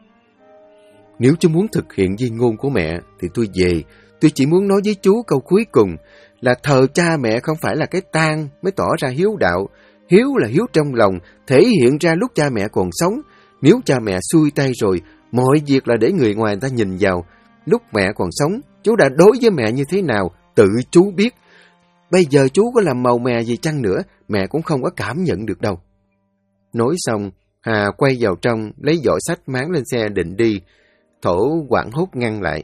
S1: Nếu chú muốn thực hiện di ngôn của mẹ thì tôi về. Tôi chỉ muốn nói với chú câu cuối cùng là thờ cha mẹ không phải là cái tang mới tỏ ra hiếu đạo. Hiếu là hiếu trong lòng, thể hiện ra lúc cha mẹ còn sống. Nếu cha mẹ xuôi tay rồi, mọi việc là để người ngoài người ta nhìn vào. Lúc mẹ còn sống, chú đã đối với mẹ như thế nào, tự chú biết. Bây giờ chú có làm màu mè gì chăng nữa, mẹ cũng không có cảm nhận được đâu. Nói xong, Hà quay vào trong, lấy giỏ sách máng lên xe định đi. Thổ hoảng hốt ngăn lại: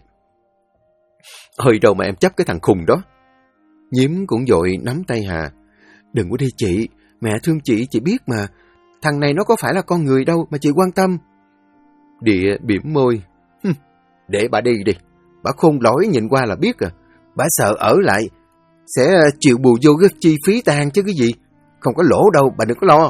S1: Hơi đâu mà em chấp cái thằng khùng đó. Nhiếm cũng vội nắm tay Hà: Đừng có đi chị, mẹ thương chị biết mà. Thằng này nó có phải là con người đâu mà chị quan tâm. Địa bỉm môi: Để bà đi đi, bà khôn lỏi nhìn qua là biết à. Bà sợ ở lại sẽ chịu bù vô cái chi phí tang chứ cái gì. Không có lỗ đâu, bà đừng có lo.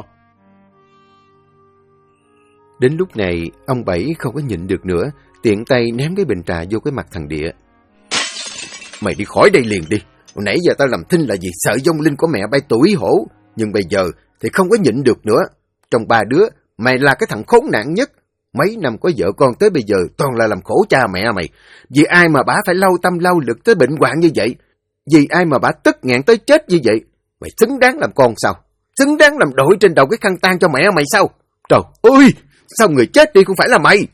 S1: Đến lúc này, ông Bảy không có nhịn được nữa, tiện tay ném cái bình trà vô cái mặt thằng Địa. Mày đi khỏi đây liền đi. Hồi nãy giờ tao làm thinh là gì sợ vong linh của mẹ bay tuổi hổ. Nhưng bây giờ thì không có nhịn được nữa. Trong 3 đứa, mày là cái thằng khốn nạn nhất. Mấy năm có vợ con tới bây giờ toàn là làm khổ cha mẹ mày. Vì ai mà bả phải lau tâm lau lực tới bệnh hoạn như vậy? Vì ai mà bả tức nghẹn tới chết như vậy? Mày xứng đáng làm con sao? Xứng đáng làm đội trên đầu cái khăn tang cho mẹ mày sao? Trời ơi, sao người chết đi không phải là mày?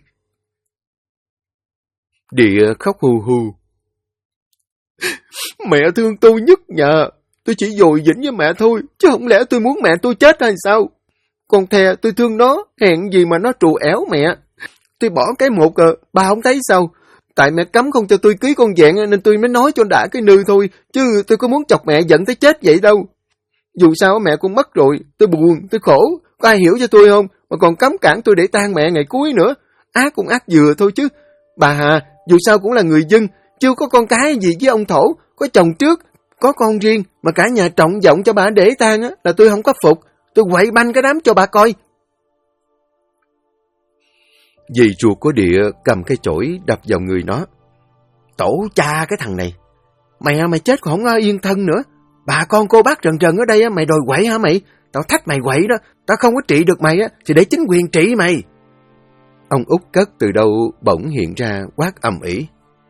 S1: Địa khóc hu hu. Mẹ thương tôi nhất nhờ.
S2: Tôi chỉ dồi dĩnh với mẹ thôi, chứ không lẽ tôi muốn mẹ tôi chết hay sao? Con The tôi thương nó, hèn gì mà nó trù ẻo mẹ. Tôi bỏ cái một bà không thấy sao? Tại mẹ cấm không cho tôi cưới con vẹn nên tôi mới nói cho đã cái nư thôi, chứ tôi có muốn chọc mẹ giận tới chết vậy đâu. Dù sao mẹ con mất rồi, tôi buồn, tôi khổ, có ai hiểu cho tôi không? Mà còn cấm cản tôi để tang mẹ ngày cuối nữa. Ác cũng ác vừa thôi chứ. Bà Hà, dù sao cũng là người dân, chưa có con cái gì với ông Thổ, có chồng trước, có con riêng, mà cả nhà trọng vọng cho bà để tang á, là tôi không có phục. Tôi quậy banh cái đám cho bà coi.
S1: Dì ruột của Địa cầm cái chổi đập vào người nó.
S2: Tổ cha cái thằng này. Mẹ mày chết còn không yên thân nữa. Bà con cô bác rần rần ở đây mày đòi quậy hả mày? Tao thách mày quậy đó. Tao không có trị được mày thì để chính quyền trị mày.
S1: Ông Út cất từ đâu bỗng hiện ra quát ầm ĩ.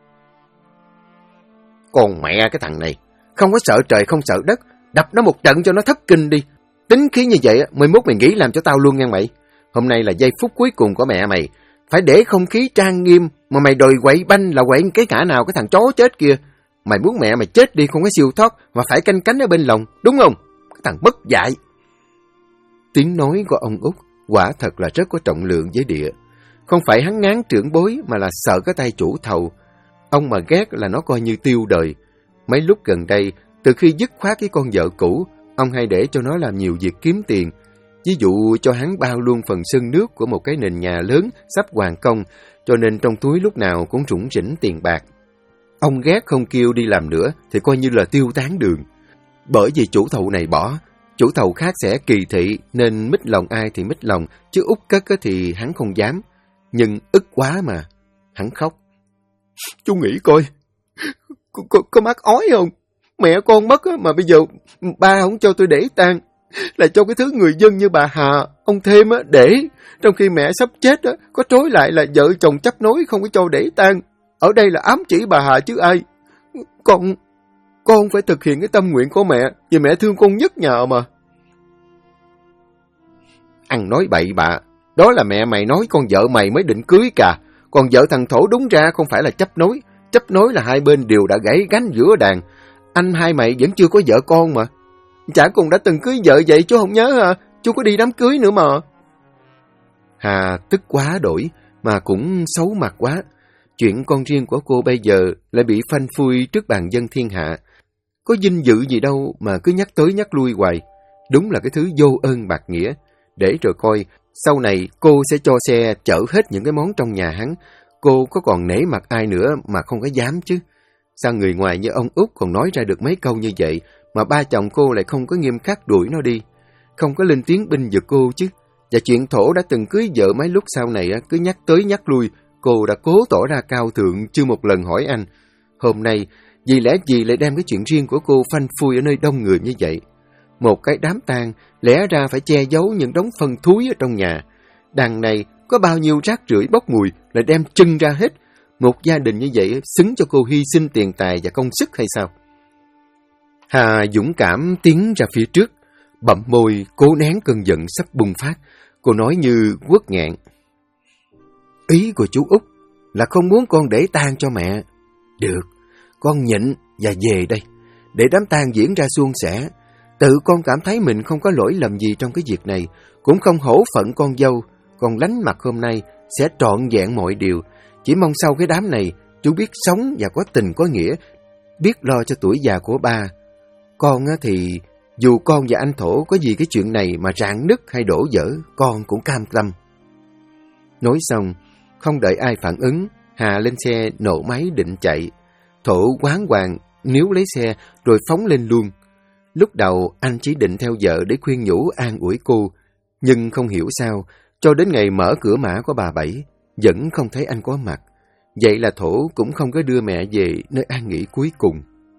S2: Con mẹ cái thằng này. Không có sợ trời không sợ đất. Đập nó một trận cho nó thất kinh đi. Tính khí như vậy, 11 mày nghĩ làm cho tao luôn nha mày. Hôm nay là giây phút cuối cùng của mẹ mày. Phải để không khí trang nghiêm, mà mày đòi quậy banh là quậy cái ngã nào cái thằng chó chết kia. Mày muốn mẹ mày chết đi không có siêu thoát, mà phải canh cánh ở bên lòng, đúng không? Cái thằng mất dạy.
S1: Tiếng nói của ông Út quả thật là rất có trọng lượng với Địa. Không phải hắn ngán trưởng bối, mà là sợ cái tay chủ thầu. Ông mà ghét là nó coi như tiêu đời. Mấy lúc gần đây, từ khi dứt khoát cái con vợ cũ, ông hay để cho nó làm nhiều việc kiếm tiền. Ví dụ cho hắn bao luôn phần sân nước của một cái nền nhà lớn sắp hoàn công, cho nên trong túi lúc nào cũng rủng rỉnh tiền bạc. Ông ghét không kêu đi làm nữa thì coi như là tiêu tán đường. Bởi vì chủ thầu này bỏ, chủ thầu khác sẽ kỳ thị nên mít lòng ai thì mít lòng, chứ Út cất thì hắn không dám. Nhưng ức quá mà, hắn khóc.
S2: Chú nghĩ coi, có mắc ói không? Mẹ con mất mà bây giờ ba không cho tôi để tang, là cho cái thứ người dân như bà Hà, ông Thêm để, trong khi mẹ sắp chết có trối lại là vợ chồng chấp nối không có cho để tang. Ở đây là ám chỉ bà Hà chứ ai. Con phải thực hiện cái tâm nguyện của mẹ, vì mẹ thương con nhất nhà mà.
S1: Ăn nói bậy bạ, đó là mẹ mày nói con vợ mày mới định cưới cả. Còn vợ thằng Thổ đúng ra không phải là chấp nối là hai bên đều đã gãy gánh giữa đàn. Anh hai mày vẫn chưa có vợ con mà.
S2: Chả cùng đã từng cưới vợ vậy chú không nhớ hả? Chú có đi đám cưới nữa mà.
S1: Hà tức quá đổi, mà cũng xấu mặt quá. Chuyện con riêng của cô bây giờ lại bị phanh phui trước bàn dân thiên hạ. Có vinh dự gì đâu mà cứ nhắc tới nhắc lui hoài. Đúng là cái thứ vô ơn bạc nghĩa. Để rồi coi, sau này cô sẽ cho xe chở hết những cái món trong nhà hắn. Cô có còn nể mặt ai nữa mà không có dám chứ. Sao người ngoài như ông Út còn nói ra được mấy câu như vậy, mà ba chồng cô lại không có nghiêm khắc đuổi nó đi, không có lên tiếng binh vực cô chứ. Và chuyện Thổ đã từng cưới vợ mấy lúc sau này cứ nhắc tới nhắc lui, cô đã cố tỏ ra cao thượng chưa một lần hỏi anh. Hôm nay, vì lẽ gì lại đem cái chuyện riêng của cô phanh phui ở nơi đông người như vậy? Một cái đám tang lẽ ra phải che giấu những đống phân thúi ở trong nhà. Đằng này có bao nhiêu rác rưởi bốc mùi lại đem trưng ra hết. Một gia đình như vậy xứng cho cô hy sinh tiền tài và công sức hay sao? Hà dũng cảm tiến ra phía trước, bậm môi cố nén cơn giận sắp bùng phát. Cô nói như quất nghẹn. Ý của chú Út là không muốn con để tang cho mẹ. Được, con nhịn và về đây, để đám tang diễn ra suôn sẻ. Tự con cảm thấy mình không có lỗi lầm gì trong cái việc này, cũng không hổ phận con dâu. Con lánh mặt hôm nay sẽ trọn vẹn mọi điều. Chỉ mong sau cái đám này, chú biết sống và có tình có nghĩa, biết lo cho tuổi già của ba. Con thì, dù con và anh Thổ có gì cái chuyện này mà rạn nứt hay đổ vỡ, con cũng cam tâm. Nói xong, không đợi ai phản ứng, Hà lên xe nổ máy định chạy. Thổ hoáng hoàng níu lấy xe rồi phóng lên luôn. Lúc đầu anh chỉ định theo vợ để khuyên nhủ an ủi cô, nhưng không hiểu sao, cho đến ngày mở cửa mã của bà Bảy, vẫn không thấy anh có mặt. Vậy là Thổ cũng không có đưa mẹ về nơi an nghỉ cuối cùng.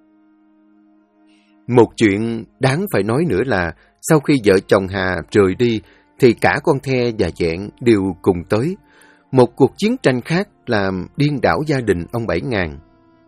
S1: Một chuyện đáng phải nói nữa là, sau khi vợ chồng Hà rời đi, thì cả con The và Vẹn đều cùng tới. Một cuộc chiến tranh khác làm điên đảo gia đình ông Bảy Ngàn.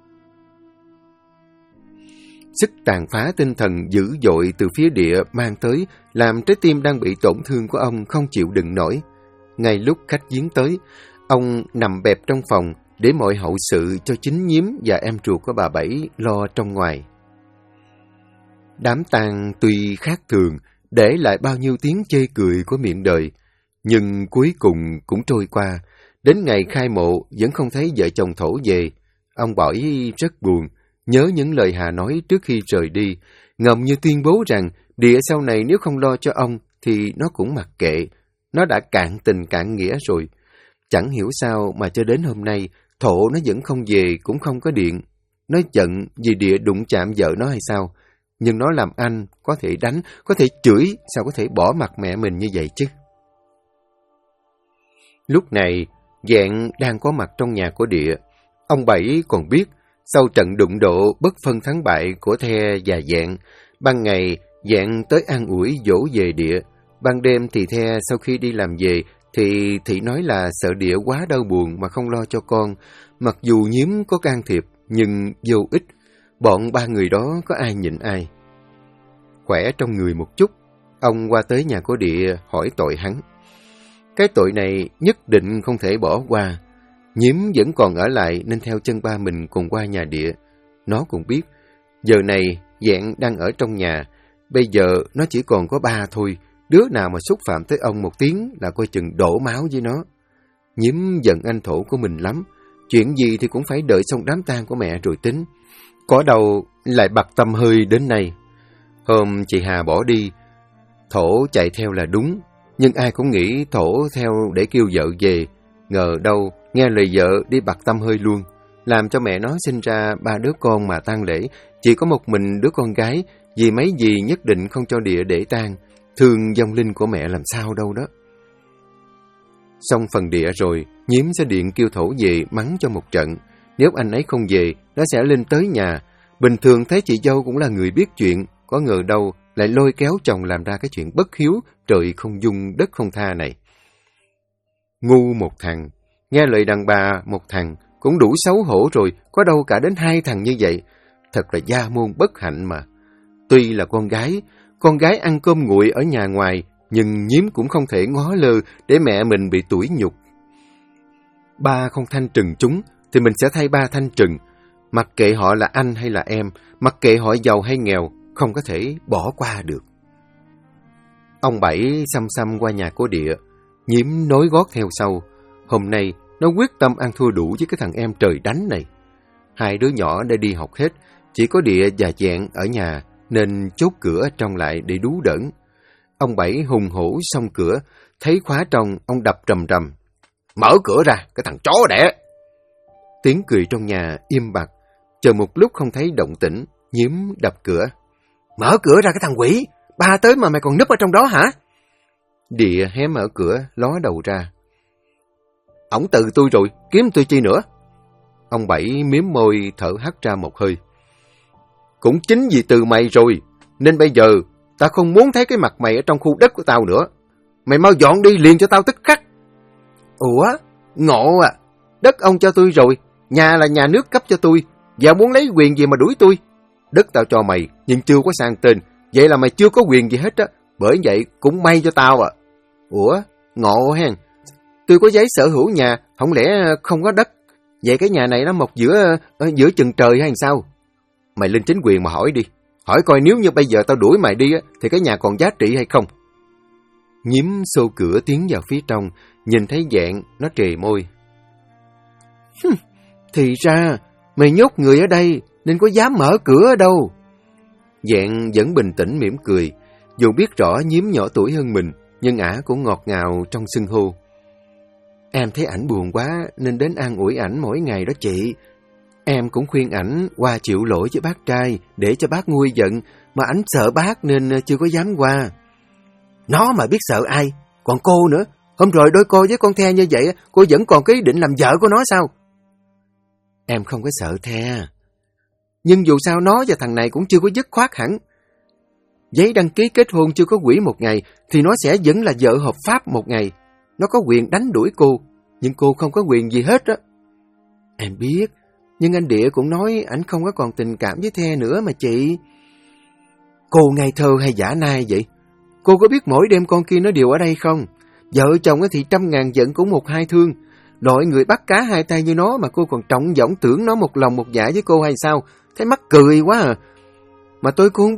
S1: Sức tàn phá tinh thần dữ dội từ phía Địa mang tới, làm trái tim đang bị tổn thương của ông không chịu đựng nổi. Ngay lúc khách viếng tới, ông nằm bẹp trong phòng để mọi hậu sự cho chính nhím và em ruột của bà Bảy lo trong ngoài. Đám tang tuy khác thường, để lại bao nhiêu tiếng chê cười của miệng đời, nhưng cuối cùng cũng trôi qua. Đến ngày khai mộ vẫn không thấy vợ chồng Thổ về. Ông Bỏi rất buồn, nhớ những lời Hà nói trước khi rời đi, ngầm như tuyên bố rằng Địa sau này nếu không lo cho ông thì nó cũng mặc kệ, nó đã cạn tình cạn nghĩa rồi. Chẳng hiểu sao mà cho đến hôm nay, Thổ nó vẫn không về cũng không có điện. Nó giận vì Địa đụng chạm vợ nó hay sao? Nhưng nó làm anh, có thể đánh, có thể chửi, sao có thể bỏ mặt mẹ mình như vậy chứ? Lúc này, Dạng đang có mặt trong nhà của Địa. Ông Bảy còn biết, sau trận đụng độ bất phân thắng bại của The và Dạng, ban ngày Dạng tới an ủi dỗ về Địa. Ban đêm thì The sau khi đi làm về thì Thị nói là sợ Địa quá đau buồn mà không lo cho con. Mặc dù Nhiếm có can thiệp nhưng vô ích, bọn ba người đó có ai nhịn ai. Khỏe trong người một chút, ông qua tới nhà của Địa hỏi tội hắn. Cái tội này nhất định không thể bỏ qua. Nhiếm vẫn còn ở lại nên theo chân ba mình cùng qua nhà Địa. Nó cũng biết, giờ này Dạng đang ở trong nhà, bây giờ nó chỉ còn có ba thôi, đứa nào mà xúc phạm tới ông một tiếng là coi chừng đổ máu với nó. Nhiếm giận anh Thổ của mình lắm, chuyện gì thì cũng phải đợi xong đám tang của mẹ rồi tính. Có đâu lại bặt tâm hơi đến nay. Hôm chị Hà bỏ đi, Thổ chạy theo là đúng, nhưng ai cũng nghĩ Thổ theo để kêu vợ về. Ngờ đâu nghe lời vợ đi bặt tâm hơi luôn, làm cho mẹ nó sinh ra ba đứa con mà tang lễ, chỉ có một mình đứa con gái, vì mấy gì nhất định không cho Địa để tang, thương vong linh của mẹ làm sao đâu đó. Xong phần Địa rồi, Nhiếm sẽ điện kêu Thổ về mắng cho một trận. Nếu anh ấy không về, nó sẽ lên tới nhà. Bình thường thấy chị dâu cũng là người biết chuyện, có ngờ đâu lại lôi kéo chồng làm ra cái chuyện bất hiếu, trời không dung đất không tha này. Ngu một thằng, nghe lời đàn bà một thằng, cũng đủ xấu hổ rồi, có đâu cả đến hai thằng như vậy. Thật là gia môn bất hạnh mà. Tuy là con gái ăn cơm nguội ở nhà ngoài, nhưng Nhiếm cũng không thể ngó lơ để mẹ mình bị tủi nhục. Ba không thanh trừng chúng, thì mình sẽ thay ba thanh trừng. Mặc kệ họ là anh hay là em, mặc kệ họ giàu hay nghèo, không có thể bỏ qua được. Ông Bảy xăm xăm qua nhà của Địa, Nhiếm nối gót theo sau. Hôm nay, nó quyết tâm ăn thua đủ với cái thằng em trời đánh này. Hai đứa nhỏ đã đi học hết, chỉ có Địa và Dạng ở nhà, nên chốt cửa trong lại để đú đỡn. Ông Bảy hùng hổ xông cửa, thấy khóa trong, ông đập rầm rầm. Mở cửa ra, cái thằng chó đẻ! Tiếng cười trong nhà im bặt, chờ một lúc không thấy động tĩnh, Nhiếm đập cửa. Mở cửa ra cái thằng quỷ! Ba tới mà mày còn núp ở trong đó hả? Địa hé mở cửa, ló đầu ra. Ổng từ tôi rồi, kiếm tôi chi nữa? Ông Bảy miếm môi thở hắt ra một hơi. Cũng chính vì từ mày rồi, nên bây giờ tao không muốn thấy cái mặt mày ở trong khu đất của tao nữa. Mày mau dọn đi liền cho tao tức khắc. Ủa, ngộ à, đất ông cho tôi rồi, nhà là nhà nước cấp cho tôi, giờ muốn lấy quyền gì mà đuổi tôi? Đất tao cho mày, nhưng chưa có sang tên, vậy là mày chưa có quyền gì hết á, bởi vậy cũng may cho tao à. Ủa, ngộ hen, tôi có giấy sở hữu nhà, không lẽ không có đất? Vậy cái nhà này nó mọc giữa chừng trời hay sao? Mày lên chính quyền mà hỏi đi, hỏi coi nếu như bây giờ tao đuổi mày đi á, thì cái nhà còn giá trị hay không? Nhiếm xô cửa tiến vào phía trong, nhìn thấy Dạng, nó trề môi. Thì ra, mày nhốt người ở đây, nên có dám mở cửa ở đâu. Dạng vẫn bình tĩnh mỉm cười, dù biết rõ Nhiếm nhỏ tuổi hơn mình, nhưng ả cũng ngọt ngào trong xưng hô. Em thấy ảnh buồn quá, nên đến an ủi ảnh mỗi ngày đó chị. Em cũng khuyên ảnh qua chịu lỗi với bác trai, để cho bác nguôi giận, mà ảnh sợ bác nên chưa có dám qua. Nó mà biết sợ ai, còn cô nữa. Hôm rồi đôi cô với con The như vậy, cô vẫn còn có ý định làm vợ của nó sao? Em không có sợ The. Nhưng dù sao nó và thằng này cũng chưa có dứt khoát hẳn. Giấy đăng ký kết hôn chưa có quỹ một ngày, thì nó sẽ vẫn là vợ hợp pháp một ngày. Nó có quyền đánh đuổi cô, nhưng cô không có quyền gì hết á. Em biết, nhưng anh Địa cũng nói ảnh không có còn tình cảm với The nữa mà chị. Cô ngây thơ hay giả nai vậy? Cô có biết mỗi đêm con kia nó đều ở đây không? Vợ chồng thì trăm ngàn giận cũng một hai thương. Loại người bắt cá hai tay như nó mà cô còn trọng vọng tưởng nó một lòng một dạ với cô hay sao? Thấy mắc cười quá à. Mà tôi cũng không biết,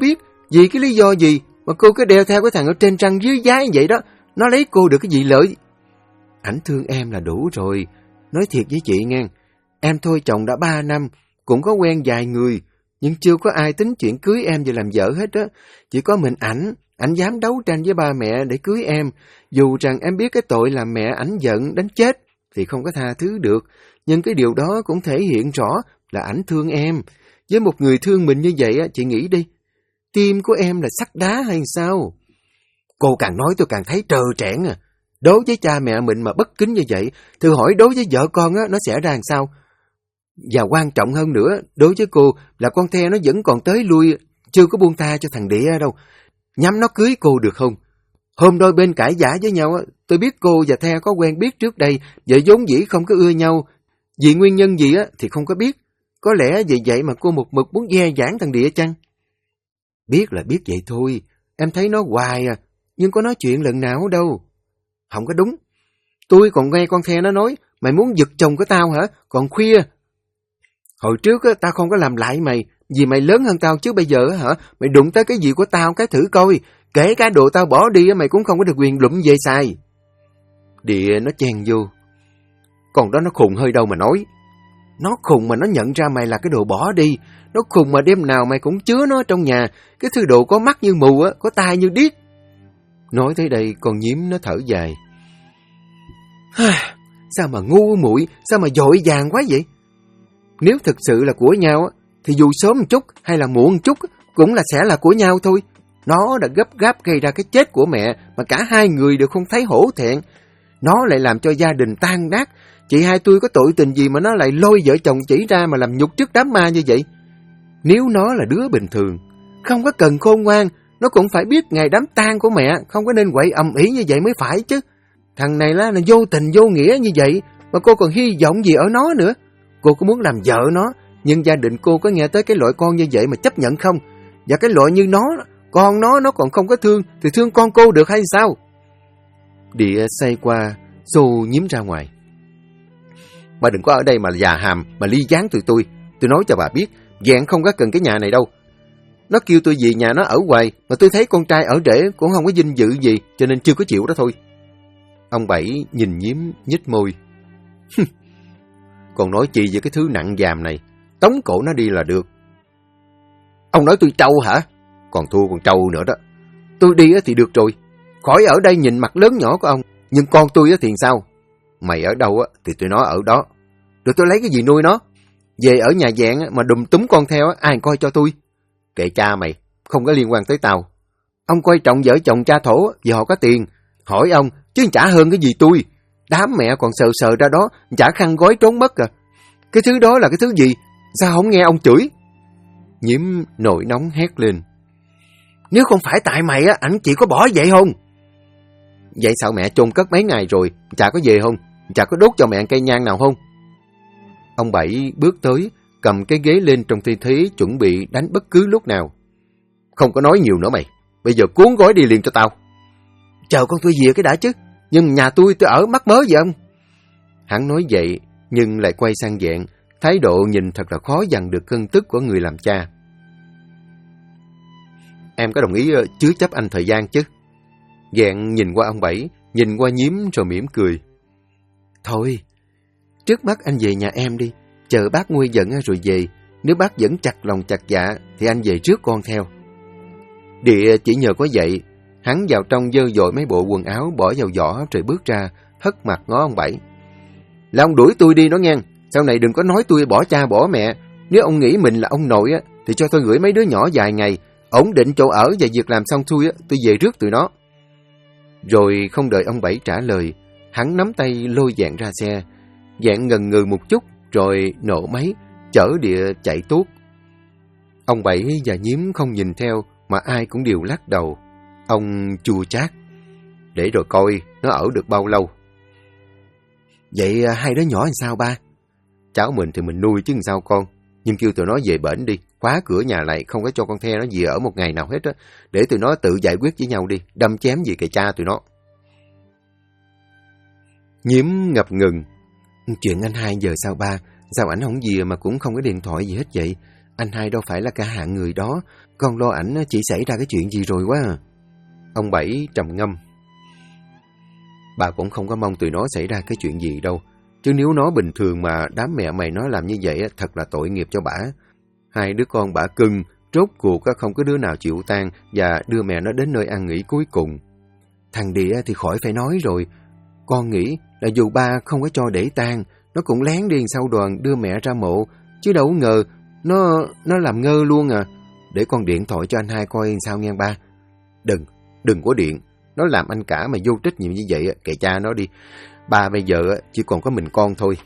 S2: Vì cái lý do gì mà cô cứ đeo theo cái thằng ở trên trăng dưới giá như vậy đó? Nó lấy cô được cái gì lợi?
S1: Ảnh thương em là đủ rồi. Nói thiệt với chị nghe, em thôi chồng đã 3 năm, cũng có quen vài người, nhưng chưa có ai tính chuyện cưới em về làm vợ hết á. Chỉ có mình ảnh dám đấu tranh với ba mẹ để cưới em. Dù rằng em biết cái tội làm mẹ ảnh giận đến chết thì không có tha thứ được, nhưng cái điều đó cũng thể hiện rõ là ảnh thương em. Với một người thương mình như vậy á, chị nghĩ đi, tim của em là sắt đá hay sao?
S2: Cô càng nói tôi càng thấy trơ trẽn à. Đối với cha mẹ mình mà bất kính như vậy, thử hỏi đối với vợ con á, nó sẽ ra làm sao? Và quan trọng hơn nữa, đối với cô là con The nó vẫn còn tới lui, chưa có buông tha cho thằng Địa đâu. Nhắm nó cưới cô được không? Hôm đôi bên cãi vã với nhau, tôi biết cô và The có quen biết trước đây, vậy vốn dĩ không có ưa nhau. Vì nguyên nhân gì thì không có biết. Có lẽ vì vậy mà cô một mực muốn ve vãn thằng Địa chăng?
S1: Biết là biết vậy thôi, em thấy nó hoài à, nhưng có nói chuyện lần nào đâu.
S2: Không có đúng. Tôi còn nghe con The nó nói, mày muốn giật chồng của tao hả? Còn khuya. Hồi trước tao không có làm lại mày, vì mày lớn hơn tao chứ bây giờ hả? Mày đụng tới cái gì của tao cái thử coi, kể cả đồ tao bỏ đi mày cũng không có được quyền lụm về xài.
S1: Địa nó chen vô.
S2: Còn đó nó khùng hơi đâu mà nói. Nó khùng mà nó nhận ra mày là cái đồ bỏ đi. Nó khùng mà đêm nào mày cũng chứa nó trong nhà. Cái thứ đồ có mắt như mù có tai như điếc.
S1: Nói tới đây con nhím nó thở dài.
S2: Sao mà ngu muội, sao mà vội vàng quá vậy? Nếu thực sự là của nhau thì dù sớm một chút hay là muộn một chút cũng là sẽ là của nhau thôi. Nó đã gấp gáp gây ra cái chết của mẹ mà cả hai người đều không thấy hổ thẹn. Nó lại làm cho gia đình tan nát. Chị hai tôi có tội tình gì mà nó lại lôi vợ chồng chỉ ra mà làm nhục trước đám ma như vậy? Nếu nó là đứa bình thường, không có cần khôn ngoan, nó cũng phải biết ngày đám tang của mẹ không có nên quậy ầm ĩ như vậy mới phải chứ. Thằng này là vô tình vô nghĩa như vậy mà cô còn hy vọng gì ở nó nữa? Cô có muốn làm vợ nó, nhưng gia đình cô có nghe tới cái loại con như vậy mà chấp nhận không? Và cái loại như nó, con nó còn không có thương thì thương con cô được hay sao?
S1: Địa xoay qua, xô nhím ra ngoài.
S2: Bà đừng có ở đây mà già hàm, mà ly gián tụi tôi. Tôi nói cho bà biết, Vẹn không có cần cái nhà này đâu. Nó kêu tôi về nhà nó ở hoài, mà tôi thấy con trai ở rể cũng không có vinh dự gì, cho nên chưa có chịu đó thôi.
S1: Ông Bảy nhìn nhím nhếch môi.
S2: Còn nói chi về cái thứ nặng vàm này, tống cổ nó đi là được. Ông nói tôi trâu hả? Còn thua con trâu nữa đó. Tôi đi thì được rồi, khỏi ở đây nhìn mặt lớn nhỏ của ông, nhưng con tôi thì sao? Mày ở đâu thì tôi nói ở đó. Rồi tôi lấy cái gì nuôi nó? Về ở nhà Vẹn mà đùm túm con theo ai coi cho tôi? Kệ cha mày, không có liên quan tới tao. Ông coi trọng vợ chồng cha thổ vì họ có tiền. Hỏi ông, chứ chả hơn cái gì tôi. Đám mẹ còn sờ sờ ra đó, chả khăn gói trốn mất à. Cái thứ đó là cái thứ gì? Sao không nghe ông chửi?
S1: Nhím nổi nóng hét lên.
S2: Nếu không phải tại mày ảnh chỉ có bỏ vậy không? Vậy sao mẹ chôn cất mấy ngày rồi, chả có về không? Chả có đốt cho mẹ cây nhang nào không?
S1: Ông Bảy bước tới, cầm cái ghế lên trong tư thế chuẩn bị đánh bất cứ lúc nào.
S2: Không có nói nhiều nữa mày, bây giờ cuốn gói đi liền cho tao. Chờ con tôi về cái đã chứ, nhưng nhà tôi ở mắc mớ vậy ông?
S1: Hắn nói vậy, nhưng lại quay sang Vẹn, thái độ nhìn thật là khó dằn được cơn tức của người làm cha.
S2: Em có đồng ý chứa chấp anh thời gian chứ?
S1: Vẹn nhìn qua ông Bảy, nhìn qua nhím rồi mỉm cười.
S2: Thôi, trước mắt anh về nhà em đi, chờ bác nguôi giận rồi về. Nếu bác vẫn chặt lòng chặt dạ thì anh về trước con theo.
S1: Địa chỉ nhờ có vậy, hắn vào trong dơ dội mấy bộ quần áo bỏ vào giỏ rồi bước ra, hất mặt ngó ông Bảy.
S2: Là ông đuổi tôi đi đó nghe, sau này đừng có nói tôi bỏ cha bỏ mẹ. Nếu ông nghĩ mình là ông nội thì cho tôi gửi mấy đứa nhỏ vài ngày, ổn định chỗ ở và việc làm xong xuôi tôi về rước tụi nó.
S1: Rồi không đợi ông Bảy trả lời, hắn nắm tay lôi Vẹn ra xe. Vẹn ngần ngừ một chút rồi nổ máy, chở Địa chạy tuốt. Ông Bảy và nhím không nhìn theo mà ai cũng đều lắc đầu. Ông chua chát. Để rồi coi nó ở được bao lâu.
S2: Vậy hai đứa nhỏ làm sao ba?
S1: Cháu mình thì mình nuôi chứ làm sao con. Nhưng kêu tụi nó về bển đi, khóa cửa nhà lại, không có cho con The nó về ở một ngày nào hết á. Để tụi nó tự giải quyết với nhau đi, đâm chém gì kệ cha tụi nó. Nhím ngập ngừng.
S2: Chuyện anh 2 giờ sao ba? Sao ảnh không về mà cũng không có điện thoại gì hết vậy?
S1: anh hai đâu phải là cả hạng người đó. Con lo ảnh chỉ xảy ra cái chuyện gì rồi quá à.
S2: Ông Bảy trầm ngâm. Bà cũng không có mong tụi nó xảy ra cái chuyện gì đâu. Chứ nếu nó bình thường mà đám mẹ mày nó làm như vậy thật là tội nghiệp cho bả. Hai đứa con bả cưng, rốt cuộc không có đứa nào chịu tan và đưa mẹ nó đến nơi an nghỉ cuối cùng.
S1: Thằng Địa thì khỏi phải nói rồi. Con nghĩ là dù ba không có cho để tang, nó cũng lén đi sau đoàn đưa mẹ ra mộ. Chứ đâu ngờ nó làm ngơ luôn à. Để con điện thoại cho anh hai coi sao nghe ba.
S2: Đừng có điện. Nó làm anh cả mà vô trách nhiệm như vậy, kệ cha nó đi. Ba bây giờ chỉ còn có mình con thôi.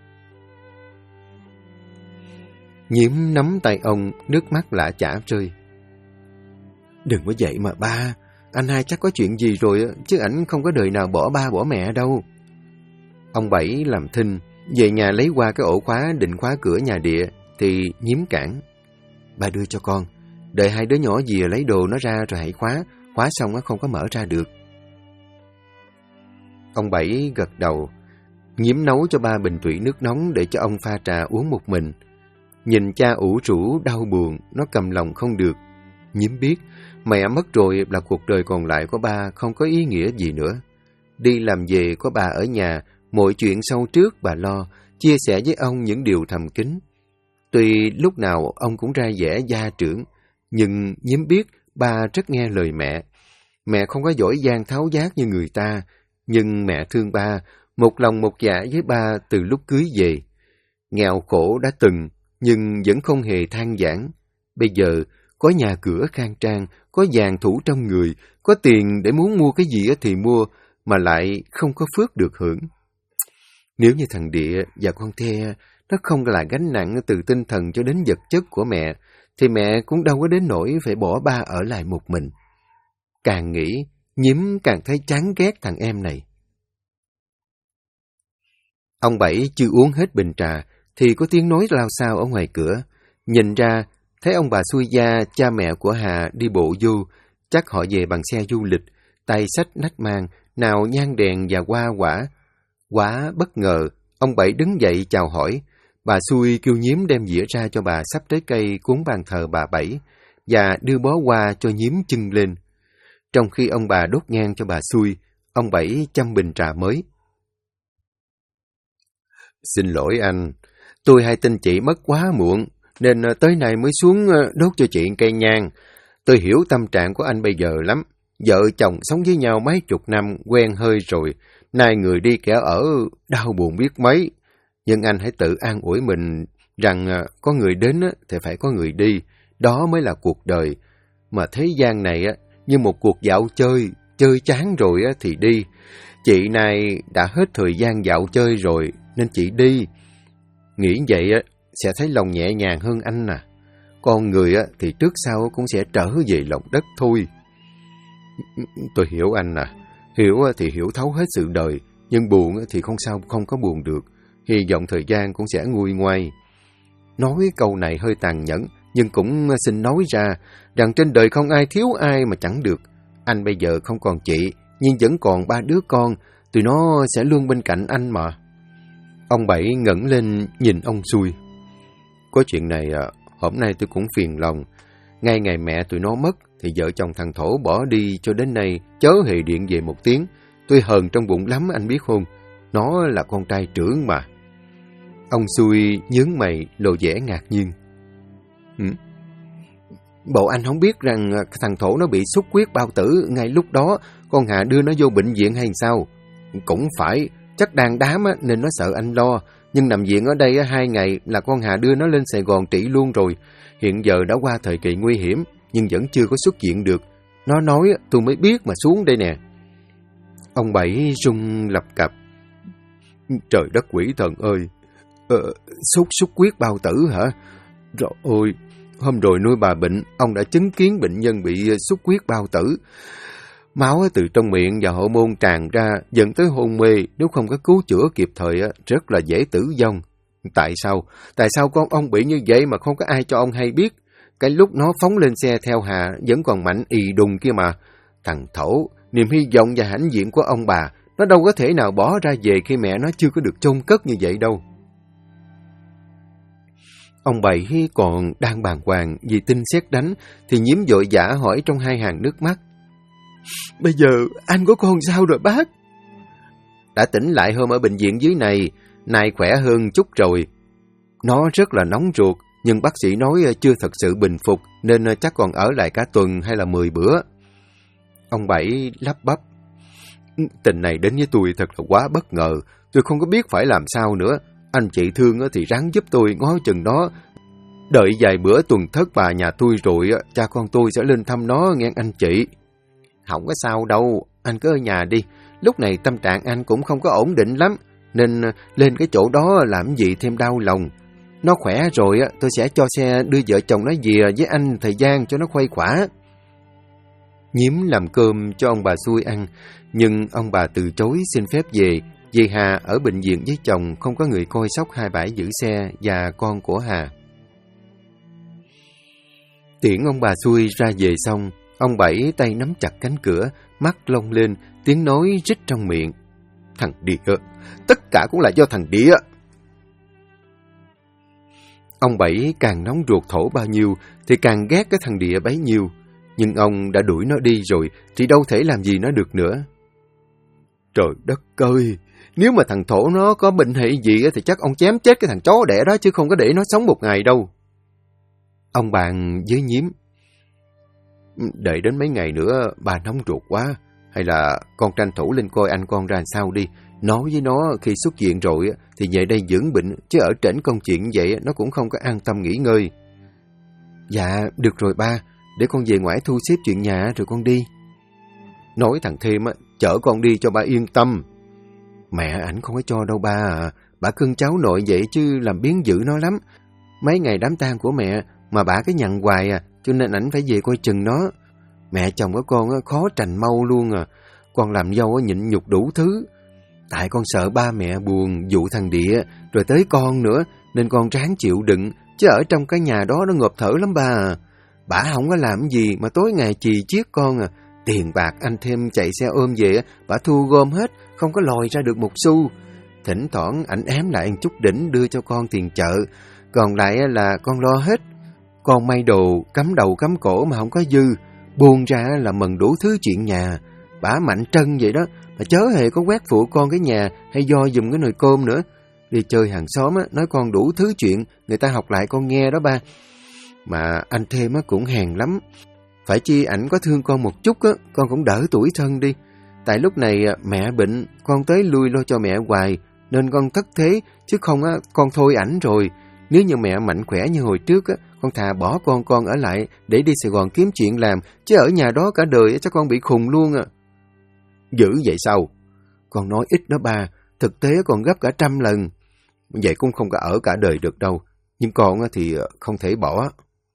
S1: Nhiễm nắm tay ông, nước mắt lã chả rơi. Đừng có vậy mà ba. Anh hai chắc có chuyện gì rồi, chứ ảnh không có đời nào bỏ ba bỏ mẹ đâu.
S2: Ông Bảy làm thinh, về nhà lấy qua cái ổ khóa định khóa cửa nhà Địa, thì Nhiễm cản.
S1: Ba đưa cho con, đợi hai đứa nhỏ về lấy đồ nó ra rồi hãy khóa xong nó không có mở ra được.
S2: Ông Bảy gật đầu. Nhiễm nấu cho ba bình thủy nước nóng để cho ông pha trà uống một mình. Nhìn cha ủ rũ đau buồn, nó cầm lòng không được. Nhiễm biết, mẹ mất rồi là cuộc đời còn lại của ba không có ý nghĩa gì nữa. Đi làm về có bà ở nhà, mọi chuyện sau trước bà lo, chia sẻ với ông những điều thầm kín. Tuy lúc nào ông cũng ra vẻ gia trưởng, nhưng Nhiễm biết ba rất nghe lời mẹ. Mẹ không có giỏi giang tháo vát như người ta, nhưng mẹ thương ba, một lòng một dạ với ba từ lúc cưới về. Nghèo khổ đã từng, nhưng vẫn không hề than vãn. Bây giờ, có nhà cửa khang trang, có vàng thủ trong người, có tiền để muốn mua cái gì thì mua, mà lại không có phước được hưởng. Nếu như thằng Địa và con The, nó không là gánh nặng từ tinh thần cho đến vật chất của mẹ, thì mẹ cũng đâu có đến nỗi phải bỏ ba ở lại một mình. Càng nghĩ, Nhiễm càng thấy chán ghét thằng em này. Ông Bảy chưa uống hết bình trà, thì có tiếng nói lao xao ở ngoài cửa. Nhìn ra, thấy ông bà Xui Gia, cha mẹ của Hà đi bộ vô, chắc họ về bằng xe du lịch, tay xách nách mang, nào nhang đèn và hoa quả. Quá bất ngờ, ông Bảy đứng dậy chào hỏi. Bà Xui kêu Nhiễm đem dĩa ra cho bà sắp trái cây cúng bàn thờ bà Bảy, và đưa bó hoa cho Nhiễm chưng lên. Trong khi ông bà đốt nhang cho bà Xui, ông Bảy châm bình trà mới. Xin lỗi anh, tôi hay tin chị mất quá muộn, nên tới nay mới xuống đốt cho chị cây nhang. Tôi hiểu tâm trạng của anh bây giờ lắm. Vợ chồng sống với nhau mấy chục năm, quen hơi rồi. Nay người đi kẻ ở, đau buồn biết mấy. Nhưng anh hãy tự an ủi mình rằng có người đến thì phải có người đi. Đó mới là cuộc đời. Mà thế gian này như một cuộc dạo chơi, chơi chán rồi thì đi. Chị này đã hết thời gian dạo chơi rồi, nên chị đi. Nghĩ vậy sẽ thấy lòng nhẹ nhàng hơn anh nè. Con người thì trước sau cũng sẽ trở về lòng đất thôi. Tôi hiểu anh nè. Hiểu thì hiểu thấu hết sự đời, nhưng buồn thì không sao không có buồn được. Hy vọng thời gian cũng sẽ nguôi ngoai. Nói câu này hơi tàn nhẫn, nhưng cũng xin nói ra rằng trên đời không ai thiếu ai mà chẳng được. Anh bây giờ không còn chị, nhưng vẫn còn 3 đứa con, tụi nó sẽ luôn bên cạnh anh mà. Ông Bảy ngẩng lên nhìn ông Xui. Có chuyện này hôm nay tôi cũng phiền lòng. Ngay ngày mẹ tụi nó mất, thì vợ chồng thằng Thổ bỏ đi cho đến nay chớ hề điện về một tiếng. Tôi hờn trong bụng lắm anh biết không? Nó là con trai trưởng mà. Ông Xui nhướng mày lộ vẻ ngạc nhiên. Bộ anh không biết rằng thằng Thổ nó bị xuất huyết bao tử ngay lúc đó con Hà đưa nó vô bệnh viện hay sao? Cũng phải, chắc đang đám nên nó sợ anh lo. Nhưng nằm viện ở đây 2 ngày là con Hà đưa nó lên Sài Gòn trị luôn rồi. Hiện giờ đã qua thời kỳ nguy hiểm, nhưng vẫn chưa có xuất viện được. Nó nói tôi mới biết mà xuống đây nè. Ông Bảy rung lập cập. Trời đất quỷ thần ơi! Sốt xuất huyết bao tử hả? Rồi ôi! Hôm rồi nuôi bà bệnh, ông đã chứng kiến bệnh nhân bị xuất huyết bao tử. Máu từ trong miệng và hậu môn tràn ra dẫn tới hôn mê, nếu không có cứu chữa kịp thời rất là dễ tử vong. Tại sao? Tại sao con ông bị như vậy mà không có ai cho ông hay biết? Cái lúc nó phóng lên xe theo Hà vẫn còn mạnh ì đùng kia mà. Thằng Thổ, niềm hy vọng và hãnh diện của ông bà, nó đâu có thể nào bỏ ra về khi mẹ nó chưa có được chôn cất như vậy đâu.
S1: Ông Bảy còn đang bàng hoàng vì tin sét đánh, thì Nhiễm vội vã hỏi trong hai hàng nước mắt. Bây giờ anh có con sao rồi bác? Đã tỉnh lại hôm ở bệnh viện dưới này, nay khỏe hơn chút rồi. Nó rất là nóng ruột, nhưng bác sĩ nói chưa thật sự bình phục, nên chắc còn ở lại cả tuần hay là 10 bữa. Ông Bảy lắp bắp. Tình này đến với tôi thật là quá bất ngờ, tôi không có biết phải làm sao nữa. Anh chị thương thì ráng giúp tôi ngó chừng nó. Đợi vài bữa tuần thất bà nhà tôi rồi, cha con tôi sẽ lên thăm nó nghe anh chị. Không có sao đâu, anh cứ ở nhà đi. Lúc này tâm trạng anh cũng không có ổn định lắm, nên lên cái chỗ đó làm gì thêm đau lòng. Nó khỏe rồi, tôi sẽ cho xe đưa vợ chồng nó về với anh thời gian cho nó khuây khỏa. Nhiễm làm cơm cho ông bà xui ăn, nhưng ông bà từ chối xin phép về, vì Hà ở bệnh viện với chồng, không có người coi sóc hai bãi giữ xe và con của Hà. Tiễn ông bà xui ra về xong, ông Bảy tay nắm chặt cánh cửa, mắt lông lên, tiếng nói rít trong miệng. Thằng Địa, tất cả cũng là do thằng Địa. Ông Bảy càng nóng ruột thổ bao nhiêu thì càng ghét cái thằng Địa bấy nhiêu. Nhưng ông đã đuổi nó đi rồi thì đâu thể làm gì nó được nữa. Trời đất ơi, nếu mà thằng Thổ nó có bệnh hệ gì thì chắc ông chém chết cái thằng chó đẻ đó, chứ không có để nó sống một ngày đâu. Ông bàn với Nhiễm. Đợi đến mấy ngày nữa bà nóng ruột quá, hay là con tranh thủ lên coi anh con ra sao đi. Nói với nó khi xuất viện rồi thì về đây dưỡng bệnh, chứ ở trển công chuyện vậy nó cũng không có an tâm nghỉ ngơi. Dạ, được rồi ba, để con về ngoại thu xếp chuyện nhà rồi con đi. Nói thằng Thêm chở con đi cho ba yên tâm. Mẹ ảnh không có cho đâu ba à, bà cưng cháu nội vậy chứ làm biếng dữ nó lắm. Mấy ngày đám tang của mẹ mà bà cái nhằn hoài à, cho nên ảnh phải về coi chừng nó. Mẹ chồng của con khó trành mau luôn à, con làm dâu nhịn nhục đủ thứ. Tại con sợ ba mẹ buồn dụ thằng Địa rồi tới con nữa, nên con ráng chịu đựng, chứ ở trong cái nhà đó nó ngộp thở lắm ba à. Bả không có làm gì mà tối ngày chì chiết con à. Tiền bạc anh Thêm chạy xe ôm về, bả thu gom hết, không có lòi ra được một xu. Thỉnh thoảng ảnh ém lại một chút đỉnh đưa cho con tiền chợ, còn lại là con lo hết. Con may đồ, cắm đầu cắm cổ mà không có dư, buông ra là mần đủ thứ chuyện nhà. Bả mạnh trân vậy đó, mà chớ hề có quét phụ con cái nhà hay do giùm cái nồi cơm nữa. Đi chơi hàng xóm nói con đủ thứ chuyện, người ta học lại con nghe đó ba. Mà anh Thêm cũng hèn lắm. Phải chi ảnh có thương con một chút con cũng đỡ tủi thân đi. Tại lúc này mẹ bệnh, con tới lui lo cho mẹ hoài, nên con thất thế, chứ không con thôi ảnh rồi. Nếu như mẹ mạnh khỏe như hồi trước con thà bỏ con ở lại để đi Sài Gòn kiếm chuyện làm, chứ ở nhà đó cả đời chắc con bị khùng luôn à. Dữ vậy sao? Con nói ít đó ba, thực tế còn gấp cả 100 lần. Vậy cũng không có ở cả đời được đâu, nhưng con thì không thể bỏ.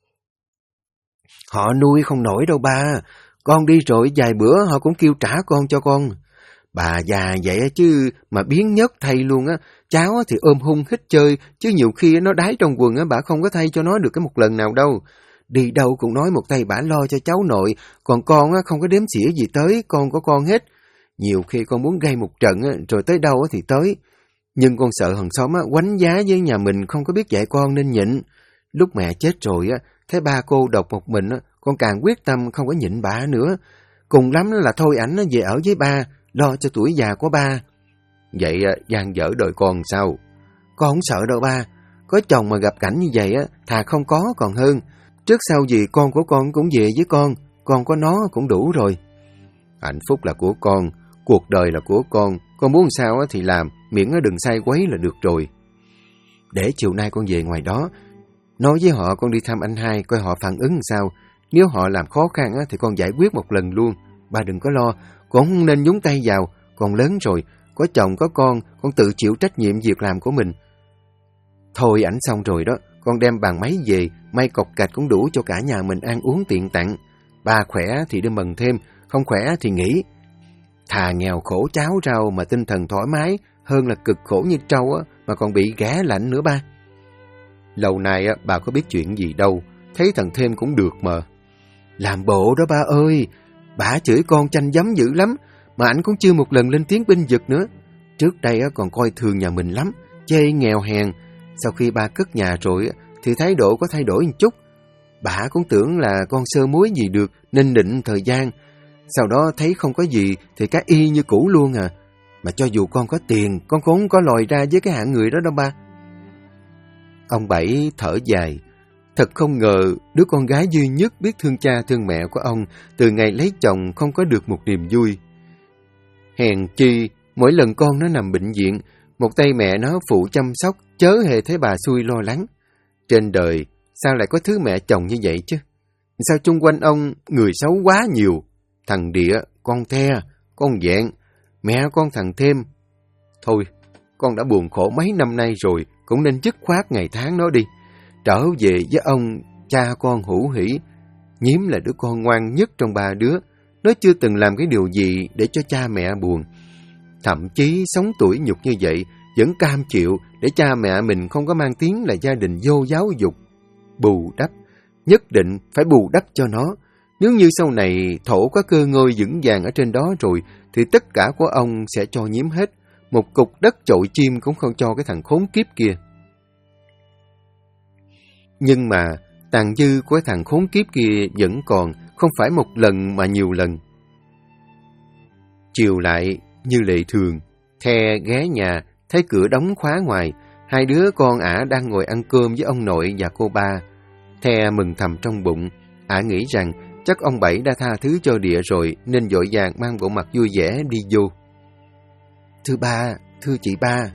S1: Họ nuôi không nổi đâu ba, con đi rồi vài bữa họ cũng kêu trả con cho con. Bà già vậy chứ mà biến nhất thay luôn á, cháu thì ôm hung hít chơi, chứ nhiều khi nó đái trong quần bà không có thay cho nó được cái một lần nào đâu. Đi đâu cũng nói một tay bả lo cho cháu nội, còn con không có đếm xỉa gì tới con của con hết. Nhiều khi con muốn gây một trận rồi tới đâu thì tới. Nhưng con sợ hàng xóm quánh giá với nhà mình không có biết dạy con nên nhịn. Lúc mẹ chết rồi thấy ba cô độc một mình con càng quyết tâm không có nhịn bả nữa. Cùng lắm là thôi ảnh về ở với ba, lo cho tuổi già của ba. Vậy gian dở đời con sao? Con không sợ đâu ba. Có chồng mà gặp cảnh như vậy thà không có còn hơn. Trước sau gì con của con cũng về với con có nó cũng đủ rồi. Hạnh phúc là của con, cuộc đời là của con muốn sao thì làm, miễn đừng sai quấy là được rồi. Để chiều nay con về ngoài đó, nói với họ con đi thăm anh hai coi họ phản ứng sao. Nếu họ làm khó khăn thì con giải quyết một lần luôn. Ba đừng có lo, con không nên nhúng tay vào. Con lớn rồi, có chồng có con tự chịu trách nhiệm việc làm của mình. Thôi ảnh xong rồi đó, con đem bàn máy về, may cọc gạch cũng đủ cho cả nhà mình ăn uống tiện tặng. Ba khỏe thì đi mừng thêm, không khỏe thì nghỉ. Thà nghèo khổ cháo rau mà tinh thần thoải mái, hơn là cực khổ như trâu mà còn bị ghé lạnh nữa ba. Lâu nay bà có biết chuyện gì đâu, thấy thằng Thêm cũng được mà. Làm bộ đó ba ơi, bà chửi con chanh giấm dữ lắm, mà ảnh cũng chưa một lần lên tiếng binh vực nữa. Trước đây còn coi thường nhà mình lắm, chê nghèo hèn. Sau khi ba cất nhà rồi
S2: thì thái độ có thay đổi một chút. Bả cũng tưởng là con sơ muối gì được nên định thời gian. Sau đó thấy không có gì thì cá y như cũ luôn à. Mà cho dù con có tiền, con cũng không có lòi ra với cái hạng người đó đâu ba. Ông Bảy thở dài. Thật không ngờ đứa con gái duy nhất biết thương cha thương mẹ của ông từ ngày lấy chồng không có được một niềm vui. Hèn chi, mỗi lần con nó nằm bệnh viện, một tay mẹ nó phụ chăm sóc, chớ hề thấy bà xui lo lắng. Trên đời, sao lại có thứ mẹ chồng như vậy chứ? Sao chung quanh ông người xấu quá nhiều? Thằng Địa, con The, con Vẹn, mẹ con thằng Thêm. Thôi, con đã buồn khổ mấy năm nay rồi, cũng nên dứt khoát ngày tháng nó đi. Trở về với ông, cha con hữu hỷ. Nhiếm là đứa con ngoan nhất trong ba đứa. Nó chưa từng làm cái điều gì để cho cha mẹ buồn. Thậm chí sống tuổi nhục như vậy, vẫn cam chịu để cha mẹ mình không có mang tiếng là gia đình vô giáo dục. Bù đắp, nhất định phải bù đắp cho nó. Nếu như sau này Thổ có cơ ngơi vững vàng ở trên đó rồi, thì tất cả của ông sẽ cho Nhiếm hết. Một cục đất chội chim cũng không cho cái thằng khốn kiếp kia. Nhưng mà tàn dư của thằng khốn kiếp kia vẫn còn, không phải một lần mà nhiều lần. Chiều lại, như lệ thường, The ghé nhà, thấy cửa đóng khóa ngoài, hai đứa con ả đang ngồi ăn cơm với ông nội và cô ba. The mừng thầm trong bụng, ả nghĩ rằng chắc ông Bảy đã tha thứ cho Địa rồi nên vội vàng mang bộ mặt vui vẻ đi vô. Thưa ba, thưa chị ba.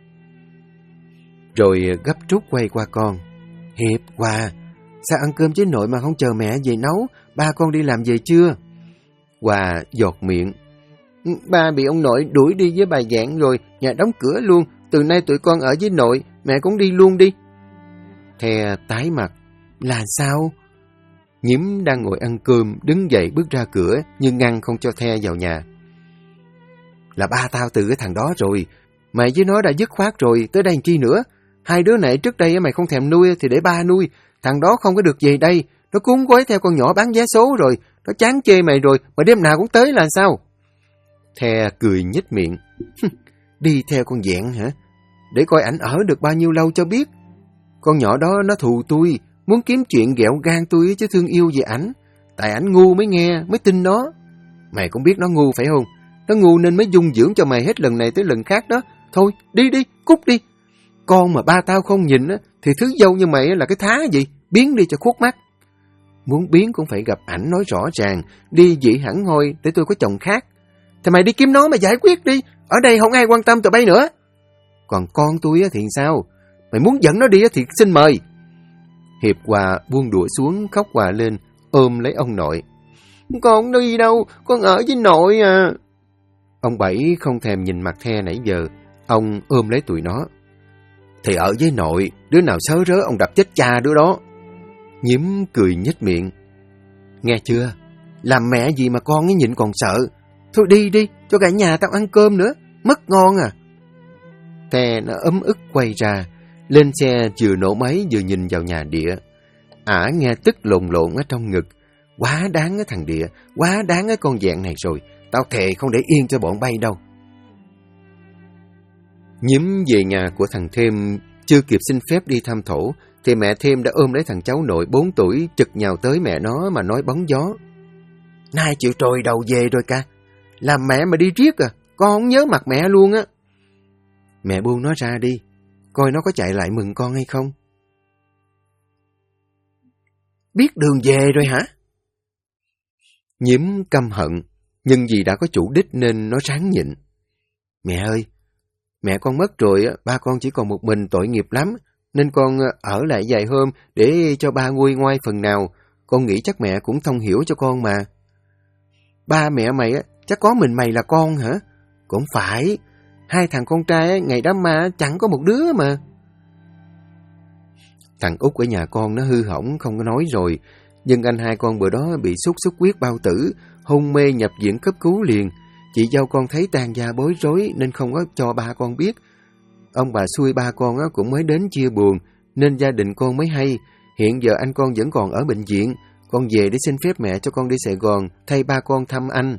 S2: Rồi gấp rút quay qua con. Hiệp, Hòa, sao ăn cơm với nội mà không chờ mẹ về nấu? Ba con đi làm về chưa? Hòa giọt miệng. Ba bị ông nội đuổi đi với bà Dạng rồi, nhà đóng cửa luôn. Từ nay tụi con ở với nội, mẹ cũng đi luôn đi. The tái mặt. Là sao? Nhiếm đang ngồi ăn cơm, đứng dậy bước ra cửa, nhưng ngăn không cho The vào nhà. Là ba tao từ cái thằng đó rồi. Mày với nó đã dứt khoát rồi, tới đây làm chi nữa? Hai đứa này trước đây mày không thèm nuôi thì để ba nuôi. Thằng đó không có được về đây. Nó cuốn gói theo con nhỏ bán vé số rồi. Nó chán chê mày rồi, mà đêm nào cũng tới là sao? The cười nhếch miệng. Đi theo con Vẹn hả? Để coi ảnh ở được bao nhiêu lâu cho biết. Con nhỏ đó nó thù tôi, muốn kiếm chuyện ghẹo gan tôi chứ thương yêu về ảnh. Tại ảnh ngu mới nghe, mới tin nó. Mày cũng biết nó ngu phải không? Nó ngu nên mới dung dưỡng cho mày hết lần này tới lần khác đó. Thôi, đi đi, cút đi. Con mà ba tao không nhìn á, thì thứ dâu như mày là cái thá gì? Biến đi cho khuất mắt. Muốn biến cũng phải gặp ảnh nói rõ ràng, đi dị hẳn hoi để tôi có chồng khác. Thì mày đi kiếm nó mà giải quyết đi. Ở đây không ai quan tâm tụi bay nữa. Còn con tôi thì sao? Mày muốn dẫn nó đi thì xin mời. Hiệp Hòa buông đũa xuống, khóc hòa lên, ôm lấy ông nội. Con không đi đâu, con ở với nội à. Ông Bảy không thèm nhìn mặt The nãy giờ. Ông ôm lấy tụi nó. Thì ở với nội, đứa nào sớ rớ ông đập chết cha đứa đó. Nhiếm cười nhếch miệng. Nghe chưa? Làm mẹ gì mà con ấy nhịn còn sợ. Thôi đi đi, cho cả nhà tao ăn cơm nữa. Mất ngon à. The nó ấm ức quay ra. Lên xe vừa nổ máy vừa nhìn vào nhà Địa. Ả nghe tức lộn lộn ở trong ngực. Quá đáng á thằng Địa, quá đáng á con Vẹn này rồi. Tao thề không để yên cho bọn bay đâu. Nhiếm về nhà của thằng Thêm, chưa kịp xin phép đi thăm Thổ, thì mẹ Thêm đã ôm lấy thằng cháu nội 4 tuổi chực nhào tới mẹ nó mà nói bóng gió. Nay chịu trồi đầu về rồi ca. Làm mẹ mà đi riết à, con không nhớ mặt mẹ luôn á. Mẹ buông nó ra đi, coi nó có chạy lại mừng con hay không. Biết đường về rồi hả? Nhiếm căm hận, nhưng vì đã có chủ đích nên nó ráng nhịn. Mẹ ơi, mẹ con mất rồi, ba con chỉ còn một mình tội nghiệp lắm, nên con ở lại vài hôm để cho ba nguôi ngoai phần nào. Con nghĩ chắc mẹ cũng thông hiểu cho con mà. Ba mẹ mày chắc có mình mày là con hả? Cũng phải, hai thằng con trai ngày đám ma chẳng có một đứa mà. Thằng Út ở nhà con nó hư hỏng không có nói rồi, nhưng anh hai con bữa đó bị sốt xuất huyết bao tử, hôn mê nhập viện cấp cứu liền. Chị dâu con thấy tàn gia bối rối nên không có cho ba con biết. Ông bà xui ba con cũng mới đến chia buồn, nên gia đình con mới hay. Hiện giờ anh con vẫn còn ở bệnh viện, con về để xin phép mẹ cho con đi Sài Gòn thay ba con thăm anh.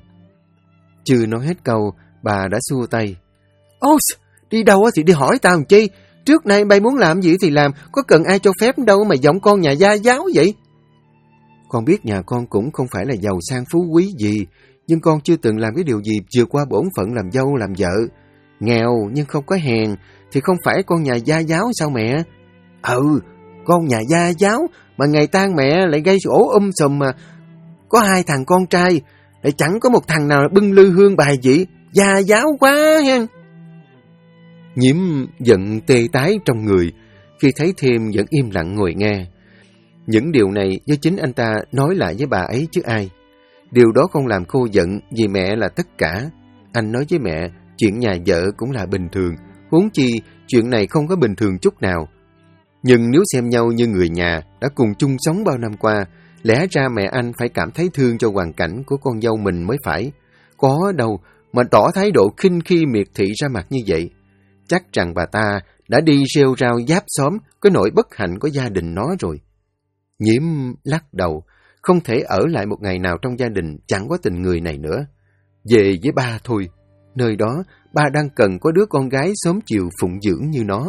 S2: Chưa nói hết câu, bà đã xua tay. Ôi, đi đâu thì đi hỏi tao làm chi? Trước nay bay muốn làm gì thì làm, có cần ai cho phép đâu mà giọng con nhà gia giáo vậy? Con biết nhà con cũng không phải là giàu sang phú quý gì, nhưng con chưa từng làm cái điều gì vượt qua bổn phận làm dâu làm vợ. Nghèo nhưng không có hèn, thì không phải con nhà gia giáo sao mẹ? Con nhà gia giáo mà ngày tang mẹ lại gây ổ sùm mà. Có 2 thằng con trai, lại chẳng có một thằng nào bưng lư hương bài vị, gia giáo quá hen.
S1: Nhiễm giận tê tái trong người khi thấy Thêm vẫn im lặng ngồi nghe. Những điều này do chính anh ta nói lại với bà ấy chứ ai. Điều đó không làm cô giận vì mẹ là tất cả. Anh nói với mẹ, chuyện nhà vợ cũng là bình thường, huống chi chuyện này không có bình thường chút nào. Nhưng nếu xem nhau như người nhà đã cùng chung sống bao năm qua, lẽ ra mẹ anh phải cảm thấy thương cho hoàn cảnh của con dâu mình mới phải. Có đâu mà tỏ thái độ khinh khi miệt thị ra mặt như vậy. Chắc rằng bà ta đã đi rêu rao giáp xóm cái nỗi bất hạnh của gia đình nó rồi. Nhiễm lắc đầu, không thể ở lại một ngày nào trong gia đình chẳng có tình người này nữa. Về với ba thôi, nơi đó ba đang cần có đứa con gái sớm chiều phụng dưỡng như nó.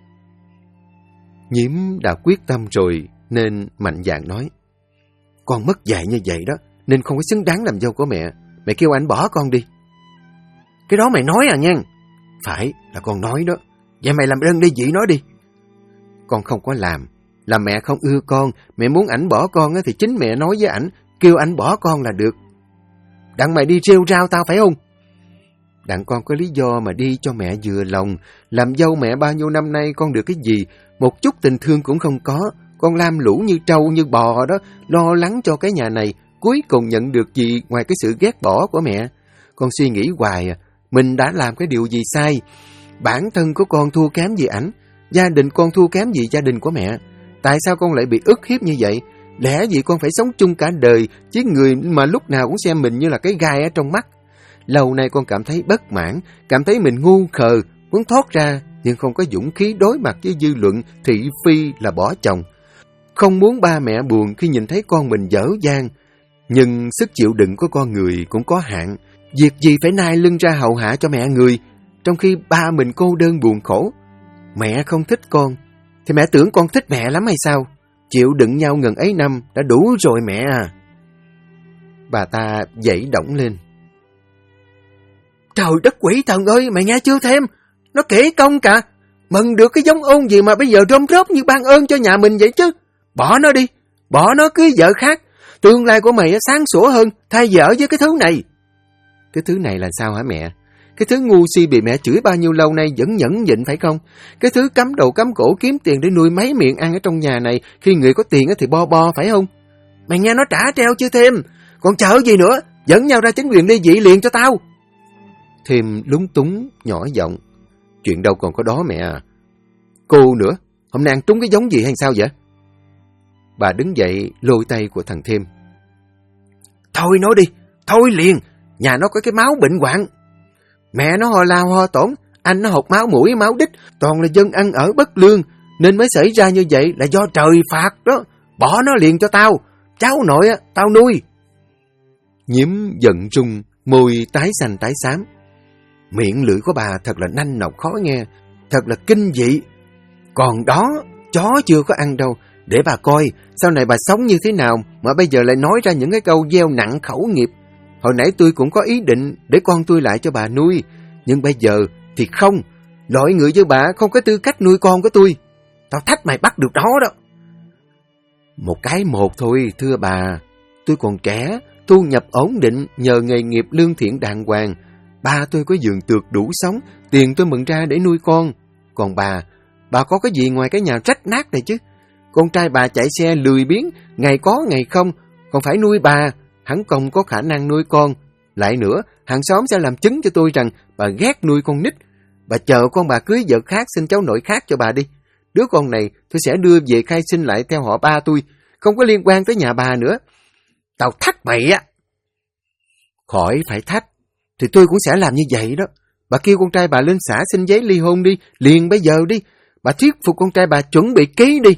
S1: Nhiễm đã quyết tâm rồi nên mạnh dạn nói. Con mất dạy như vậy đó, nên không có xứng đáng làm dâu của mẹ. Mẹ kêu anh bỏ con đi.
S2: Cái đó mày nói à nha?
S1: Phải, là con nói đó.
S2: Vậy mày làm đơn ly dị nó đi.
S1: Con không có làm. Là mẹ không ưa con, mẹ muốn ảnh bỏ con thì chính mẹ nói với ảnh, kêu ảnh bỏ con là được.
S2: Đặng mày đi rêu rao tao phải không?
S1: Đặng con có lý do mà đi cho mẹ vừa lòng. Làm dâu mẹ bao nhiêu năm nay con được cái gì? Một chút tình thương cũng không có. Con lam lũ như trâu như bò đó, lo lắng cho cái nhà này, cuối cùng nhận được gì ngoài cái sự ghét bỏ của mẹ. Con suy nghĩ hoài mình đã làm cái điều gì sai? Bản thân của con thua kém gì ảnh? Gia đình con thua kém gì gia đình của mẹ? Tại sao con lại bị ức hiếp như vậy? Lẽ gì con phải sống chung cả đời với người mà lúc nào cũng xem mình như là cái gai ở trong mắt? Lâu nay con cảm thấy bất mãn, cảm thấy mình ngu khờ, muốn thoát ra, nhưng không có dũng khí đối mặt với dư luận thị phi là bỏ chồng. Không muốn ba mẹ buồn khi nhìn thấy con mình dở dang, nhưng sức chịu đựng của con người cũng có hạn. Việc gì phải nai lưng ra hầu hạ cho mẹ người, trong khi ba mình cô đơn buồn khổ. Mẹ không thích con, thì mẹ tưởng con thích mẹ lắm hay sao? Chịu đựng nhau ngần ấy năm đã đủ rồi mẹ à. Bà ta dậy đổng lên.
S2: Trời đất quỷ thần ơi, mày nghe chưa Thêm? Nó kể công cả. Mừng được cái giống ôn gì mà bây giờ rôm rốp như ban ơn cho nhà mình vậy chứ. Bỏ nó đi, bỏ nó cưới vợ khác. Tương lai của mày sáng sủa hơn thay vợ với cái thứ này.
S1: Cái thứ này là sao hả mẹ? Cái thứ ngu si bị mẹ chửi bao nhiêu lâu nay vẫn nhẫn nhịn phải không? Cái thứ cắm đầu cắm cổ kiếm tiền để nuôi mấy miệng ăn ở trong nhà này, khi người có tiền thì bo phải không?
S2: Mày nghe nó trả treo chưa Thêm? Còn chờ gì nữa? Dẫn nhau ra chính quyền ly dị liền cho tao.
S1: Thêm lúng túng nhỏ giọng. Chuyện đâu còn có đó mẹ à. Cô nữa, hôm nay ăn trúng cái giống gì hay sao vậy? Bà đứng dậy lôi tay của thằng Thêm.
S2: Thôi nó đi, thôi liền. Nhà nó có cái máu bệnh hoạn. Mẹ nó ho lao ho tổn, anh nó hột máu mũi máu đít, toàn là dân ăn ở bất lương, nên mới xảy ra như vậy là do trời phạt đó. Bỏ nó liền cho tao, cháu nội tao nuôi.
S1: Nhiễm giận rung, môi tái xanh tái xám. Miệng lưỡi của bà thật là nanh nọc khó nghe, thật là kinh dị. Còn đó, chó chưa có ăn đâu, để bà coi sau này bà sống như thế nào mà bây giờ lại nói ra những cái câu gieo nặng khẩu nghiệp. Hồi nãy tôi cũng có ý định để con tôi lại cho bà nuôi, nhưng bây giờ thì không. Loại người như bà không có tư cách nuôi con của tôi.
S2: Tao thách mày bắt được nó đó.
S1: Một cái một thôi, thưa bà. Tôi còn trẻ, thu nhập ổn định nhờ nghề nghiệp lương thiện đàng hoàng. Ba tôi có vườn tược đủ sống, tiền tôi mượn ra để nuôi con. Còn bà có cái gì ngoài cái nhà rách nát này chứ? Con trai bà chạy xe lười biếng, ngày có ngày không, còn phải nuôi bà. Hắn không có khả năng nuôi con. Lại nữa, hàng xóm sẽ làm chứng cho tôi rằng bà ghét nuôi con nít. Bà chờ con bà cưới vợ khác, sinh cháu nội khác cho bà đi. Đứa con này tôi sẽ đưa về khai sinh lại theo họ ba tôi, không có liên quan tới nhà bà nữa.
S2: Tao thách mày á.
S1: Khỏi phải thách, thì tôi cũng sẽ làm như vậy đó. Bà kêu con trai bà lên xã xin giấy ly hôn đi, liền bây giờ đi. Bà thuyết phục con trai bà chuẩn bị ký đi.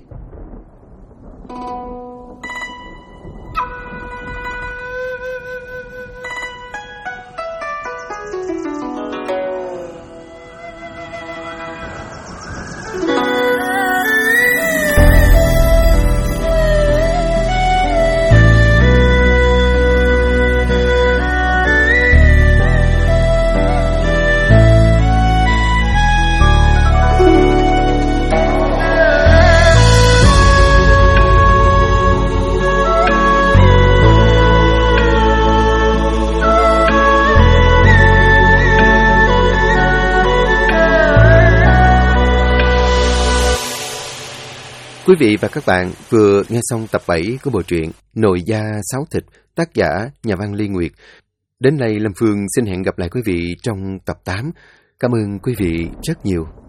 S1: Quý vị và các bạn vừa nghe xong tập 7 của bộ truyện Nồi da sáo thịt, tác giả nhà văn Liên Nguyệt. Đến đây Lâm Phương xin hẹn gặp lại quý vị trong tập 8. Cảm ơn quý vị rất nhiều.